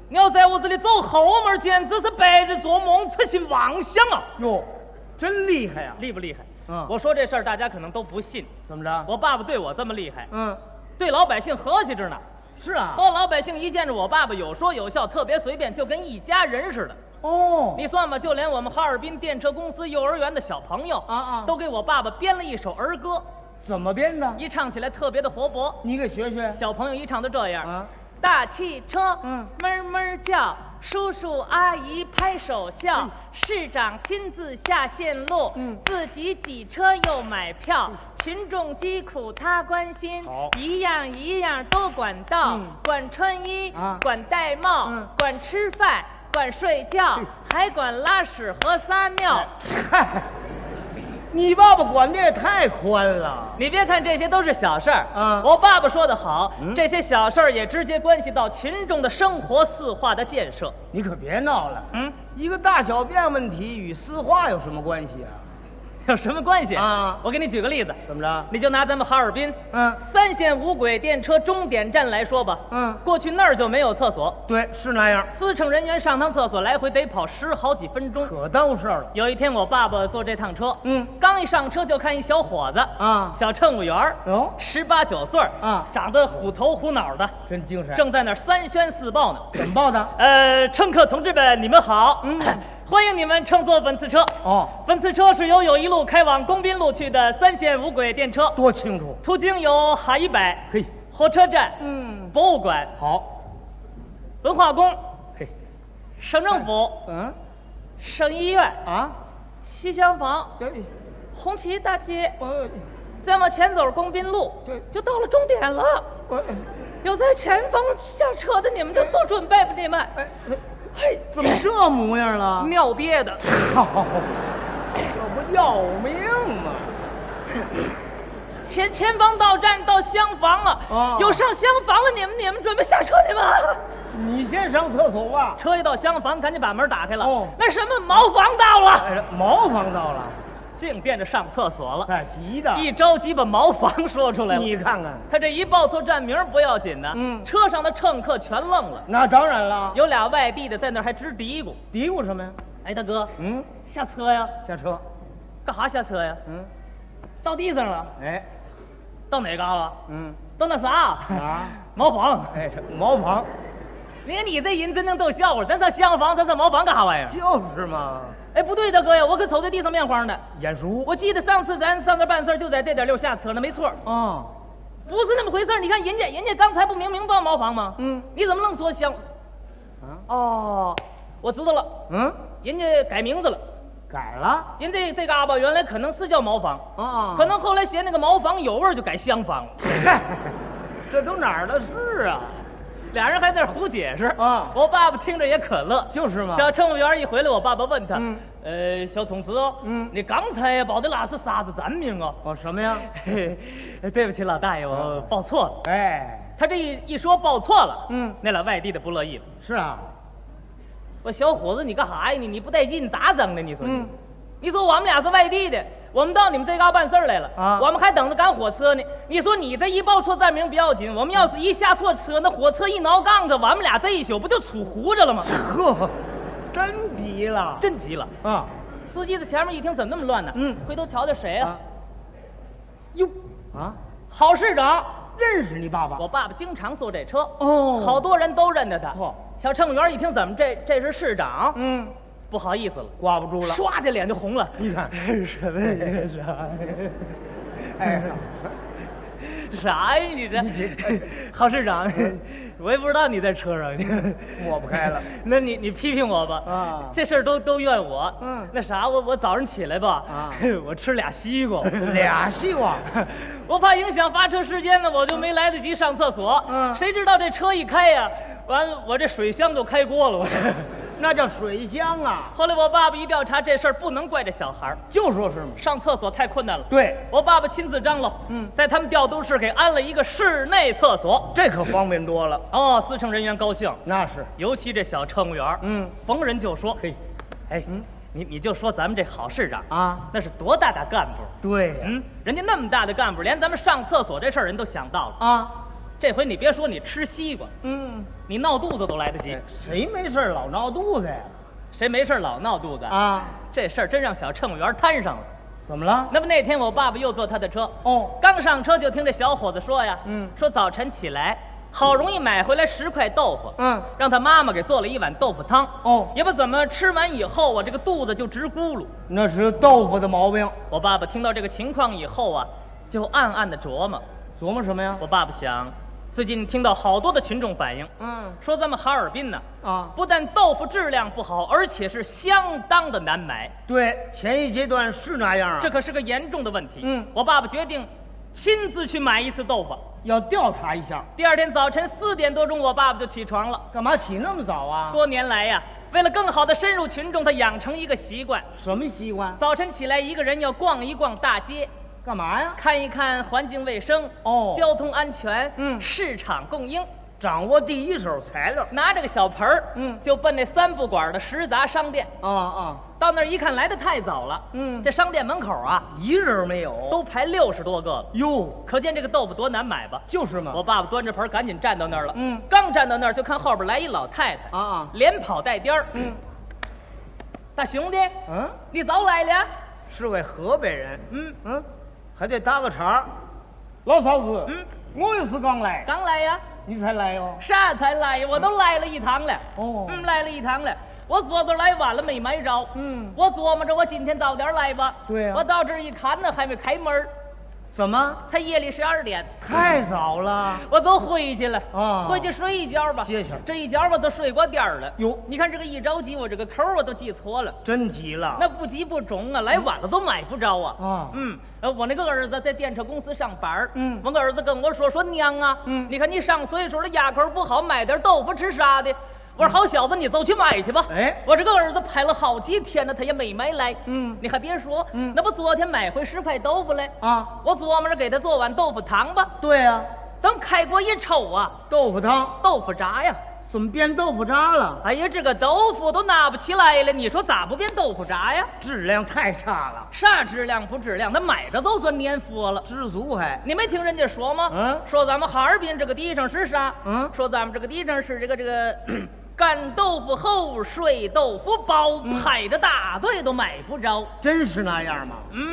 你要在屋子里走后门，简直是白日做梦，痴心妄想啊！ 哟，真厉害呀！ 厉不厉害？ 嗯， 我说这事儿大家可能都不信。 怎么着？ 我爸爸对我这么厉害， 对老百姓和气着呢。 是啊， 和老百姓一见着我爸爸有说有笑，特别随便，就跟一家人似的。 哦， 你算吧，就连我们哈尔滨电车公司幼儿园的小朋友都给我爸爸编了一首儿歌。 怎么编的？ 一唱起来特别的活泼。 你给学学。 小朋友一唱都这样。大汽车，哞哞叫，叔叔阿姨拍手笑，市长亲自下线路，自己挤车又买票，群众疾苦他关心，一样一样都管到，管穿衣，管戴帽，管吃饭，管睡觉，还管拉屎和撒尿。 你爸爸管的也太宽了。 你别看这些都是小事儿我爸爸说得好，这些小事儿也直接关系到群众的生活四化的建设。 你可别闹了，一个大小便问题与四化有什么关系啊？ 有什么关系啊？我给你举个例子， 怎么着？ 你就拿咱们哈尔滨，3线无轨电车终点站来说吧，过去那儿就没有厕所， 对，是那样。 司乘人员上趟厕所来回得跑10好几分钟， 可耽误事儿了。 有一天我爸爸坐这趟车，刚一上车就看一小伙子小乘务员，18、19岁长得虎头虎脑的， 真精神， 正在那儿3宣4报呢。 怎么报的？ 乘客同志们，你们好，欢迎你们乘坐本次车。本次车是由友谊路开往恭宾路去的3线无轨电车。 多清楚。 途经有哈一百，火车站，博物馆， 好， 文化宫，省政府，省医院西厢房，红旗大街，再往前走恭宾路，就到了终点了。有在前方下车的，你们就做准备吧，你们。 怎么这模样了？ 尿憋的。 这不要命吗？ 前方到站到厢房了，有上厢房了，你们准备下车去吧。 你先上厕所吧。 车一到厢房，赶紧把门打开了。那什么茅房到了， 茅房到了。 净惦着上厕所了， 急的， 一着急把茅房说出来了。 你看看， 他这一报错站名不要紧的，车上的乘客全愣了。 那当然了， 有俩外地的在那儿还直嘀咕， 嘀咕什么呀？ 哎，大哥，下车呀？ 下车， 干哈下车呀？到地上了。 哎， 到哪嘎了？到那啥茅房。 哎，茅房。 你看你这人真能逗笑话，咱上厢房，咱上茅房干啥玩意儿？ 就是嘛。 哎，不对，大哥呀，我可瞅这地上面黄的， 眼熟。 我记得上次咱上这办事就在这点溜下车呢，没错。不是那么回事。你看人家刚才不明报茅房吗？你怎么能说厢？我知道了。人家改名字了。 改了？ 人这嘎巴原来可能是叫茅房可能后来嫌那个茅房有味就改厢房了。 这都哪儿的事啊？ 俩人还在那胡解释我爸爸听着也可乐。 就是嘛。 小乘务员一回来，我爸爸问他，小同志你刚才报的那是啥子站名啊？ 什么呀？ 对不起，老大爷，我报错了。 哎， 他这一说报错了，那俩外地的不乐意了。 是啊， 我小伙子，你干啥呀？你不带劲咋整的？你说你说我们俩是外地的，我们到你们这嘎办事来了我们还等着赶火车呢。你说你这一报错站名不要紧，我们要是一下错车，那火车一挠杠子，我们俩这一宿不就杵糊着了吗？ 呵，真急了， 真急了司机在前面一听，怎么那么乱呢？回头瞧瞧谁啊？哟郝市长， 认识你爸爸？ 我爸爸经常坐这车好多人都认得他。小乘务员一听，怎么这是市长？不好意思了， 挂不住了， 唰这脸就红了。 你看什么呀？啥呀？你这郝市长，我也不知道你在车上， 抹不开了。 那你批评我吧这事儿都怨我。那啥，我早上起来吧我吃俩西瓜， 俩西瓜， 我怕影响发车时间呢，我就没来得及上厕所。谁知道这车一开呀，完了我这水箱就开锅了，我。 那叫水箱啊！ 后来我爸爸一调查，这事儿不能怪这小孩就说是嘛， 上厕所太困难了。 对， 我爸爸亲自张罗，在他们调度室给安了一个室内厕所， 这可方便多了。 司乘人员高兴， 那是， 尤其这小乘务员，逢人就说，嘿，哎，你就说咱们这郝市长那是多大干部？ 对， 人家那么大的干部，连咱们上厕所这事儿人都想到了这回你别说你吃西瓜，你闹肚子都来得及。 谁没事老闹肚子呀？ 谁没事老闹肚子啊？ 这事儿真让小乘务员摊上了。 怎么了？ 那么那天我爸爸又坐他的车，刚上车就听这小伙子说呀，说早晨起来好容易买回来10块豆腐，让他妈妈给做了一碗豆腐汤，也不怎么吃完以后我这个肚子就直咕噜， 那是豆腐的毛病。 我爸爸听到这个情况以后啊，就暗暗的琢磨什么呀？ 我爸爸想，最近听到好多的群众反映，说咱们哈尔滨呢，不但豆腐质量不好，而且是相当的难买。 对，前一阶段是那样啊， 这可是个严重的问题。我爸爸决定亲自去买一次豆腐， 要调查一下。 第二天早晨4点多钟，我爸爸就起床了。 干嘛起那么早啊？ 多年来呀，为了更好的深入群众，他养成一个习惯。 什么习惯？ 早晨起来一个人要逛一逛大街。 干嘛呀？ 看一看环境卫生，交通安全，市场供应， 掌握第一手材料。 拿着个小盆儿，就奔那3不管的食杂商店。到那儿一看，来得太早了，这商店门口啊， 一人没有， 都排60多个了。 哟， 可见这个豆腐多难买吧？ 就是嘛。 我爸爸端着盆赶紧站到那儿了，刚站到那儿就看后边来一老太太，连跑带颠儿，大兄弟，你早来了？ 是位河北人，还得搭个茬。老嫂子，我也是刚来呀。 你才来哟？ 啥才来呀？我都来了一趟了。来了一趟了。我昨天来晚了没买着。我琢磨着我今天早点来吧。 对呀。 我到这儿一看呢，还没开门。 怎么？ 才夜里12点。 太早了。 我都回去了。回去睡一觉吧。 谢谢。 这一觉我都睡过点儿了。哟，你看这个一着急，我这个口我都记错了。 真急了。 那不急不中啊，来晚了都买不着啊。我那个儿子在电车公司上班，我个儿子跟我说娘啊，你看你上岁数了，牙口不好，买点豆腐吃啥的。我说好小子，你走去买去吧。我这个儿子排了好几天了，他也没买来。你还别说，那不昨天买回10块豆腐来啊？我琢磨着给他做碗豆腐汤吧。 对呀， 等开锅一抽啊， 豆腐汤、 豆腐渣呀。 怎么变豆腐渣了？ 哎呀，这个豆腐都拿不起来了，你说咋不变豆腐渣呀？ 质量太差了。 啥质量不质量？那买着都算年佛了， 知足还。 你没听人家说吗？说咱们哈尔滨这个地上是啥？说咱们这个地上是这个干豆腐厚，水豆腐薄，排着大队都买不着。 真是那样吗？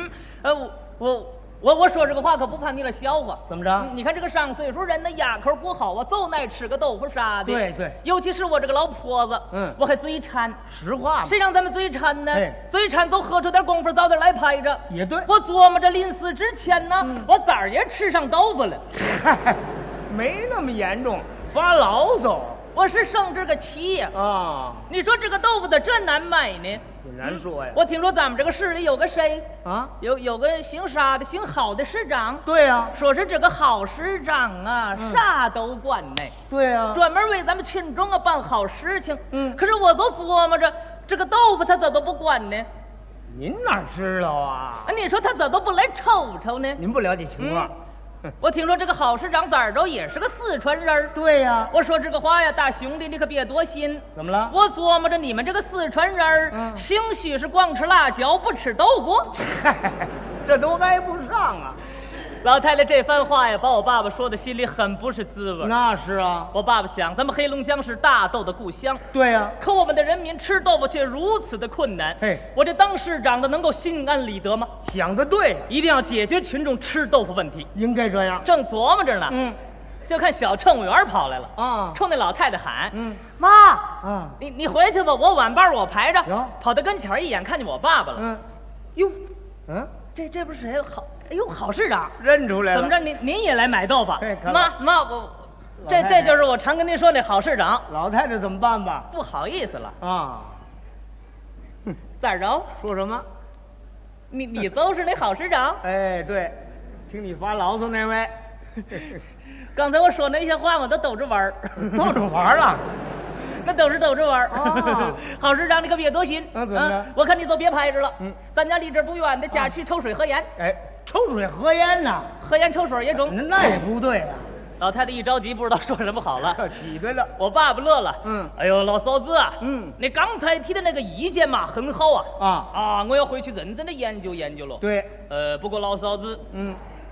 我说这个话可不怕你了笑话。 怎么着？ 你看这个上岁数人的牙口不好啊，就爱吃个豆腐啥的。 对对， 尤其是我这个老婆子，我还嘴馋。 实话嘛。 谁让咱们嘴馋呢？嘴馋就喝出点功夫，早点来拍着。 也对。 我琢磨着临死之前呢，我崽儿也吃上豆腐了。 没那么严重，发牢骚。 我是生这个气呀！你说这个豆腐咋这难买呢？ 难说呀。 我听说咱们这个市里有个谁啊， 有个姓沙的、姓郝的市长。 对呀。 说是这个郝市长啊，啥都管呢。 对呀。 专门为咱们群众啊办好事情。可是我都琢磨着，这个豆腐他咋都不管呢？ 您哪知道啊？ 你说他咋都不来瞅瞅呢？ 您不了解情况。 我听说这个郝市长崽儿也是个四川人。 对呀。 我说这个话呀，大兄弟你可别多心。 怎么了？ 我琢磨着你们这个四川人，兴许是光吃辣椒不吃豆腐。 这都挨不上啊。 老太太这番话呀，把我爸爸说的心里很不是滋味。 那是啊。 我爸爸想，咱们黑龙江是大豆的故乡。 对呀。 可我们的人民吃豆腐却如此的困难。我这当市长的能够心安理得吗？ 想得对， 一定要解决群众吃豆腐问题。 应该这样。 正琢磨着呢，就看小乘务员跑来了啊，冲那老太太喊：“妈，你回去吧，我晚班我排着。”跑到跟前一眼看见我爸爸了。哟，这不是谁？好，哎呦，郝市长认出来了。 怎么着？您也来买豆腐？妈，这就是我常跟您说那郝市长。 老太太怎么办吧？ 不好意思了啊。 咋着？ 说什么？ 你就是那郝市长？ 哎，对，听你发牢骚那位。 刚才我说那些话，我都逗着玩儿， 逗着玩了。 那都是逗着玩儿。郝市长，你可别多心。 怎么着？ 我看你都别排着了。咱家离这儿不远的，家去抽水喝盐。 哎，抽水喝盐呐？ 喝盐抽水也中。 那也不对啊。 老太太一着急，不知道说什么好了。 挤兑了。 我爸爸乐了。哎呦，老嫂子啊，你刚才提的那个意见嘛，很好啊。我要回去认真的研究研究了。 对。 不过老嫂子，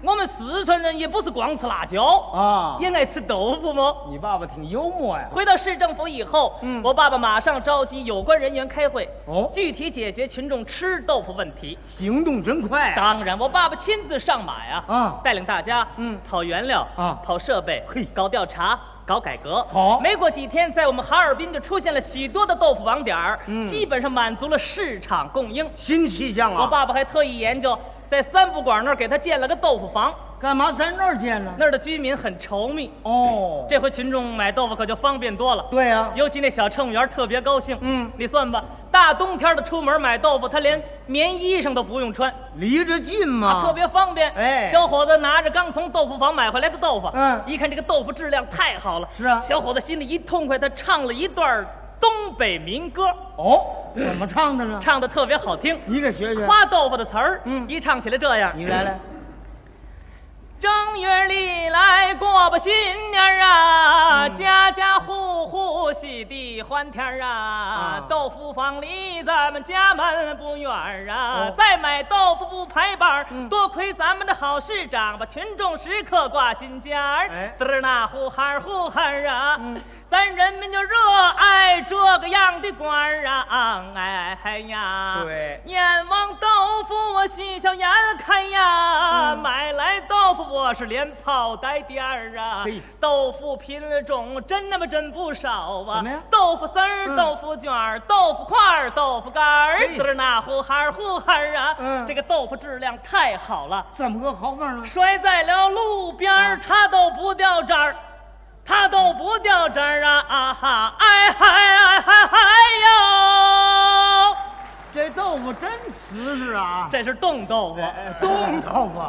我们四川人也不是光吃辣椒啊， 也爱吃豆腐吗？ 你爸爸挺幽默呀。 回到市政府以后，我爸爸马上召集有关人员开会，具体解决群众吃豆腐问题。 行动真快啊！ 当然，我爸爸亲自上马呀，带领大家跑原料跑设备，搞调查。搞改革好， 没过几天，在我们哈尔滨就出现了许多的豆腐网点儿，基本上满足了市场供应。 新气象啊！ 我爸爸还特意研究，在三不管那儿给他建了个豆腐房。 干嘛在那儿建呢？ 那儿的居民很稠密哦， 这回群众买豆腐可就方便多了。 对呀， 尤其那小乘务员特别高兴。你算吧，大冬天的出门买豆腐，他连棉衣裳都不用穿， 离着近嘛， 特别方便。 哎， 小伙子拿着刚从豆腐坊买回来的豆腐，一看这个豆腐质量太好了。 是啊， 小伙子心里一痛快，他唱了一段东北民歌。 哦，怎么唱的呢？ 唱的特别好听， 你给学学。 夸豆腐的词儿，一唱起来这样。 你来来。 正月里来过吧新年啊，家家户户喜地欢天啊。豆腐坊里咱们家门不远啊，再买豆腐不排班，多亏咱们的好市长把群众时刻挂心尖儿。嘚儿那呼哈呼哈啊，咱人民就热爱这个样的官儿啊！哎呀， 对， 眼望豆腐我喜笑颜开呀，买来豆腐我是连泡带颠儿啊。豆腐品种真那么真不少啊！ 什么呀？ 豆腐丝儿、豆腐卷儿、豆腐块儿、豆腐干儿，嘚儿那呼哈呼哈啊！这个豆腐质量太好了， 怎么个好法呢？ 摔在了路边儿，它都不掉渣儿。它都不掉渣儿啊哈！哎嗨哎嗨嗨哟！ 这豆腐真瓷实啊！ 这是冻豆腐， 冻豆腐。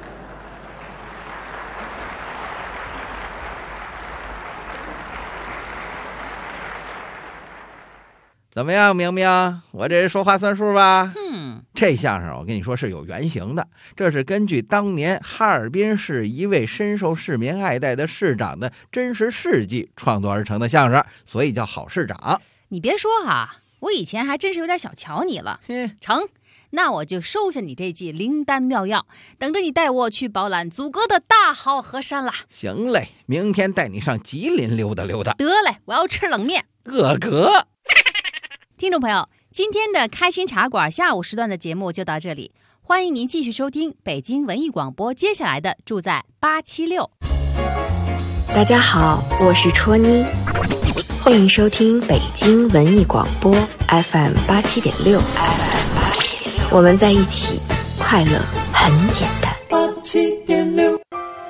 怎么样，明明？我这说话算数吧？这相声我跟你说是有原型的，这是根据当年哈尔滨市一位深受市民爱戴的市长的真实事迹创作而成的相声，所以叫好市长。 你别说哈，我以前还真是有点小瞧你了。成，那我就收下你这剂灵丹妙药，等着你带我去饱览祖国的大好河山啦。 行嘞，明天带你上吉林溜达溜达。 得嘞，我要吃冷面。 饿格。 听众朋友，今天的开心茶馆下午时段的节目就到这里，欢迎您继续收听北京文艺广播接下来的住在876。 大家好，我是戳妮，欢迎收听北京文艺广播 FM 87.6，我们在一起，快乐很简单。87.6。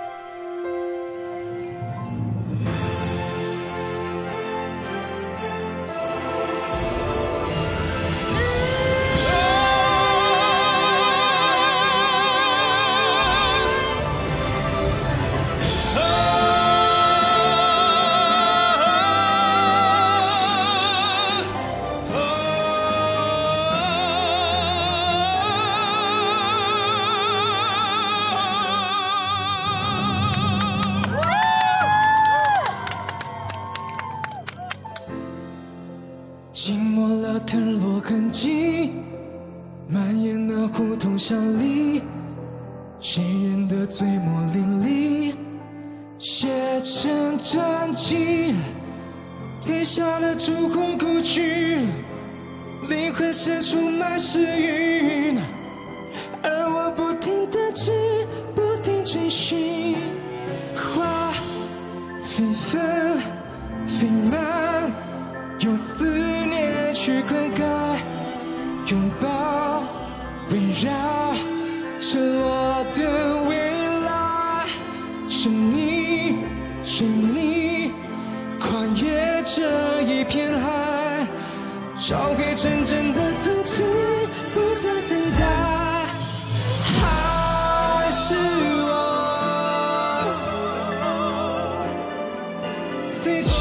静默了腾落痕迹，蔓延那胡同巷里，谁人的嘴墨淋漓，写成传奇，贴下了烛火故去，灵魂深处满是云，而我不停地吃，不停追寻，花飞纷飞满，用思念去灌溉，拥抱围绕赤裸的未来，是你是你跨越这一片海，找回真正的自己，不再等待，还是我最初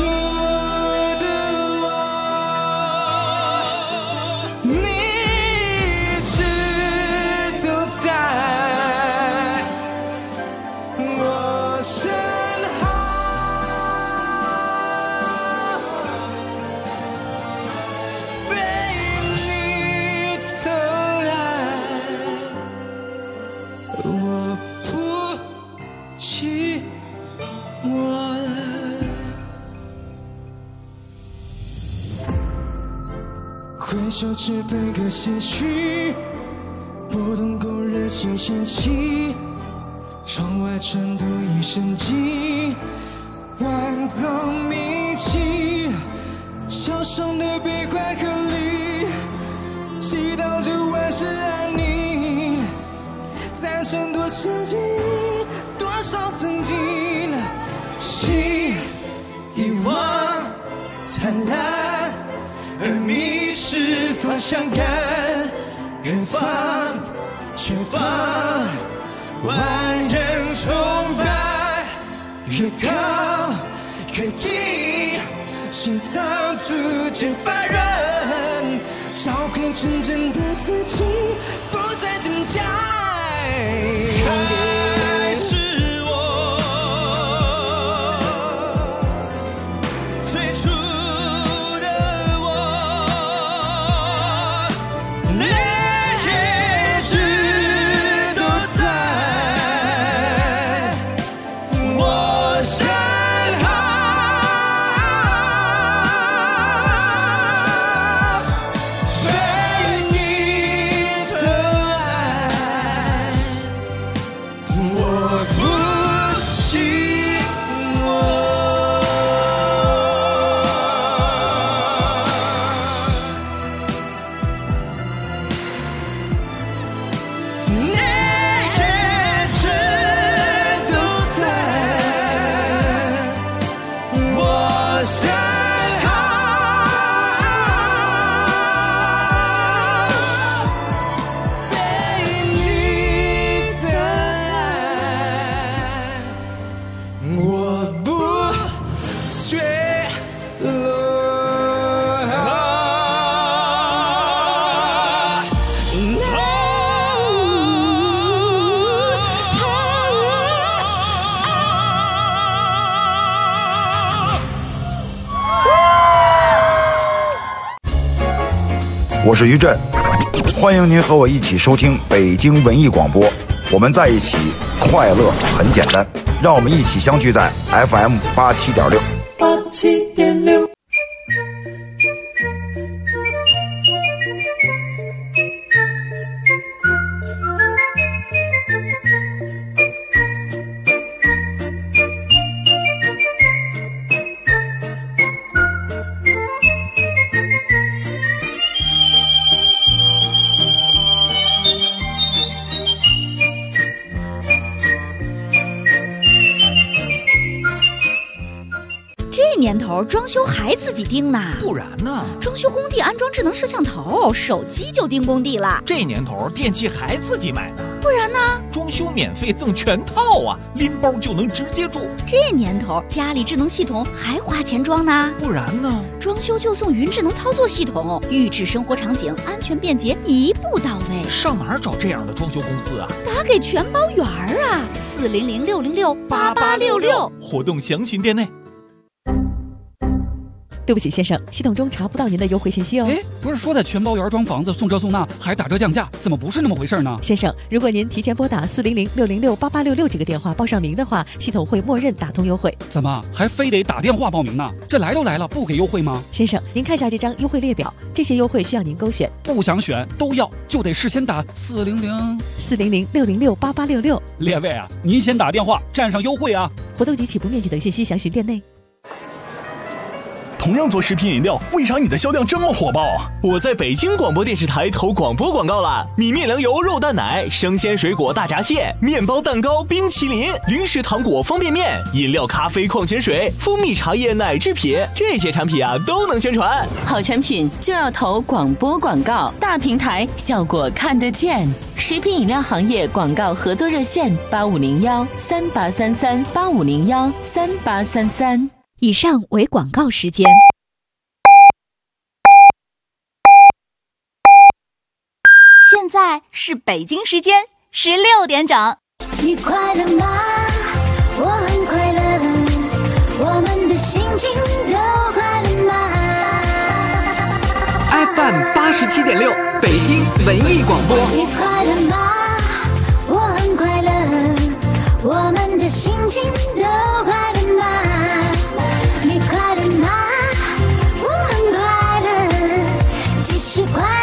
手指分割些许，拨动工人心弦起，窗外传读一声寂，万奏鸣起，桥上的悲欢和离，祈祷着万事安宁，再争多少记忆，多少曾经，心遗忘灿烂，而迷失方向感，远方前方万人崇拜，越高越近，心脏逐渐发软，找回真正的自己，不再等待。还是我最初的我，那些事都在我身后，被你的爱，我不寂寞。那些事都在我身后，被你的爱，我不坠落。 我是于震，欢迎您和我一起收听北京文艺广播，我们在一起，快乐很简单，让我们一起相聚在 FM87.6。 87.6。 这年头装修还自己盯呢， 不然呢？ 装修工地安装智能摄像头，手机就盯工地了。 这年头电器还自己买呢， 不然呢？ 装修免费赠全套啊，拎包就能直接住。 这年头家里智能系统还花钱装呢， 不然呢？ 装修就送云智能操作系统，预制生活场景，安全便捷，一步到位。 上哪儿找这样的装修公司啊？ 打给全包圆儿啊，400-606-8866， 活动详询店内。 对不起，先生，系统中查不到您的优惠信息哦。 哎，不是说在全包圆装房子送这送那，还打折降价，怎么不是那么回事呢？ 先生，如果您提前拨打400-606-8866这个电话报上名的话，系统会默认打通优惠。 怎么还非得打电话报名呢？这来都来了，不给优惠吗？ 先生，您看一下这张优惠列表，这些优惠需要您勾选。 不想选都要，就得事先打 400-606-8866。 列位啊，您先打电话占上优惠啊！ 活动及起步面积等信息详询店内。 同样做食品饮料，为啥你的销量这么火爆啊？我在北京广播电视台投广播广告了，米面粮油肉蛋奶、生鲜水果大闸蟹、面包蛋糕、冰淇淋、零食糖果、方便面、饮料、咖啡、矿泉水、蜂蜜茶叶、奶制品，这些产品啊都能宣传。 好产品就要投广播广告，大平台效果看得见。食品饮料行业广告合作热线8501-3833-8501-3833。 以上为广告时间。现在是北京时间16点整。 你快乐吗？我很快乐，我们的心情都快乐吗 ？FM 87.6，北京文艺广播。 你快乐吗？我很快乐，我们的心情都快乐吗？你快乐吗？我很快乐，即使快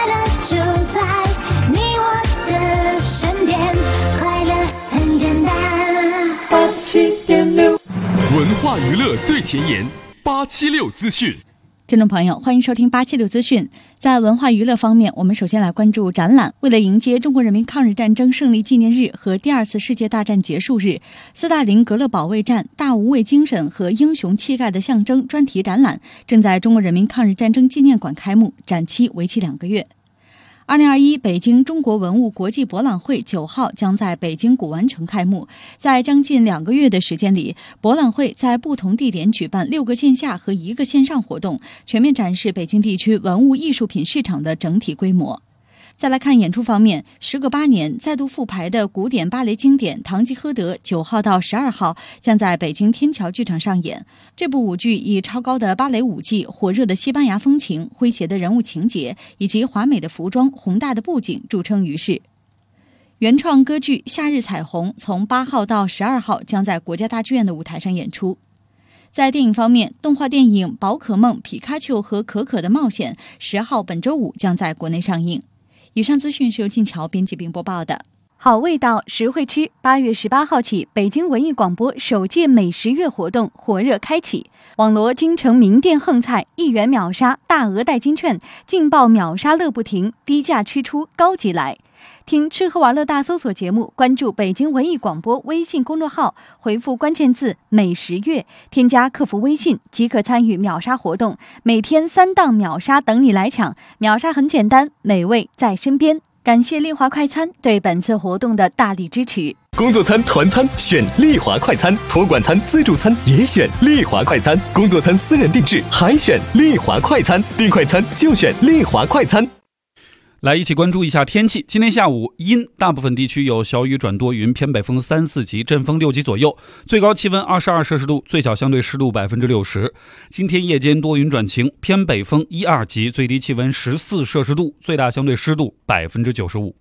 化娱乐最前沿，876资讯。 听众朋友，欢迎收听876资讯。在文化娱乐方面，我们首先来关注展览。为了迎接中国人民抗日战争胜利纪念日和第二次世界大战结束日，斯大林格勒保卫战、大无畏精神和英雄气概的象征专题展览正在中国人民抗日战争纪念馆开幕，展期为期2个月。2021北京中国文物国际博览会9号将在北京古玩城开幕。在将近2个月的时间里，博览会在不同地点举办6个线下和1个线上活动，全面展示北京地区文物艺术品市场的整体规模。再来看演出方面，时隔8年再度复排的古典芭蕾经典《堂吉诃德》9号到12号将在北京天桥剧场上演。这部舞剧以超高的芭蕾舞技、火热的西班牙风情、诙谐的人物情节以及华美的服装、宏大的布景著称于世。原创歌剧《夏日彩虹》从8号到12号将在国家大剧院的舞台上演出。在电影方面，动画电影《宝可梦皮卡丘和可可的冒险》10号本周五将在国内上映。以上资讯是由静桥编辑并播报的。好味道，实惠吃。8月18号起，北京文艺广播首届美食月活动火热开启，网罗京城名店横菜，1元秒杀，大额代金券，劲爆秒杀乐不停，低价吃出高级来。听吃喝玩乐大搜索节目，关注北京文艺广播微信公众号，回复关键字美食月，添加客服微信即可参与秒杀活动，每天3档秒杀等你来抢。秒杀很简单，美味在身边。感谢丽华快餐对本次活动的大力支持。 工作餐、团餐选丽华快餐，托管餐、自助餐也选丽华快餐，工作餐私人定制还选丽华快餐，订快餐就选丽华快餐。 来一起关注一下天气。今天下午阴，大部分地区有小雨转多云，偏北风3、4级，阵风6级左右，最高气温22摄氏度，最小相对湿度60%。今天夜间多云转晴，偏北风1、2级，最低气温14摄氏度，最大相对湿度95%。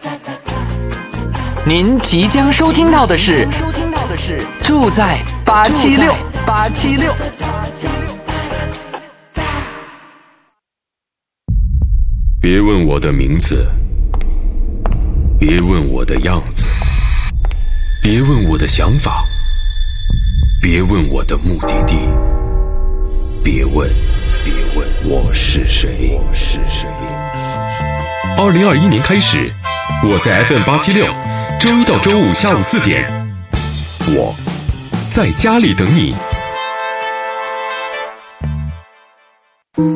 您即将收听到的是住在876。 别问我的名字，别问我的样子，别问我的想法，别问我的目的地，别问我是谁。2021年开始，我在 FM876，周一到周五下午4点，我在家里等你。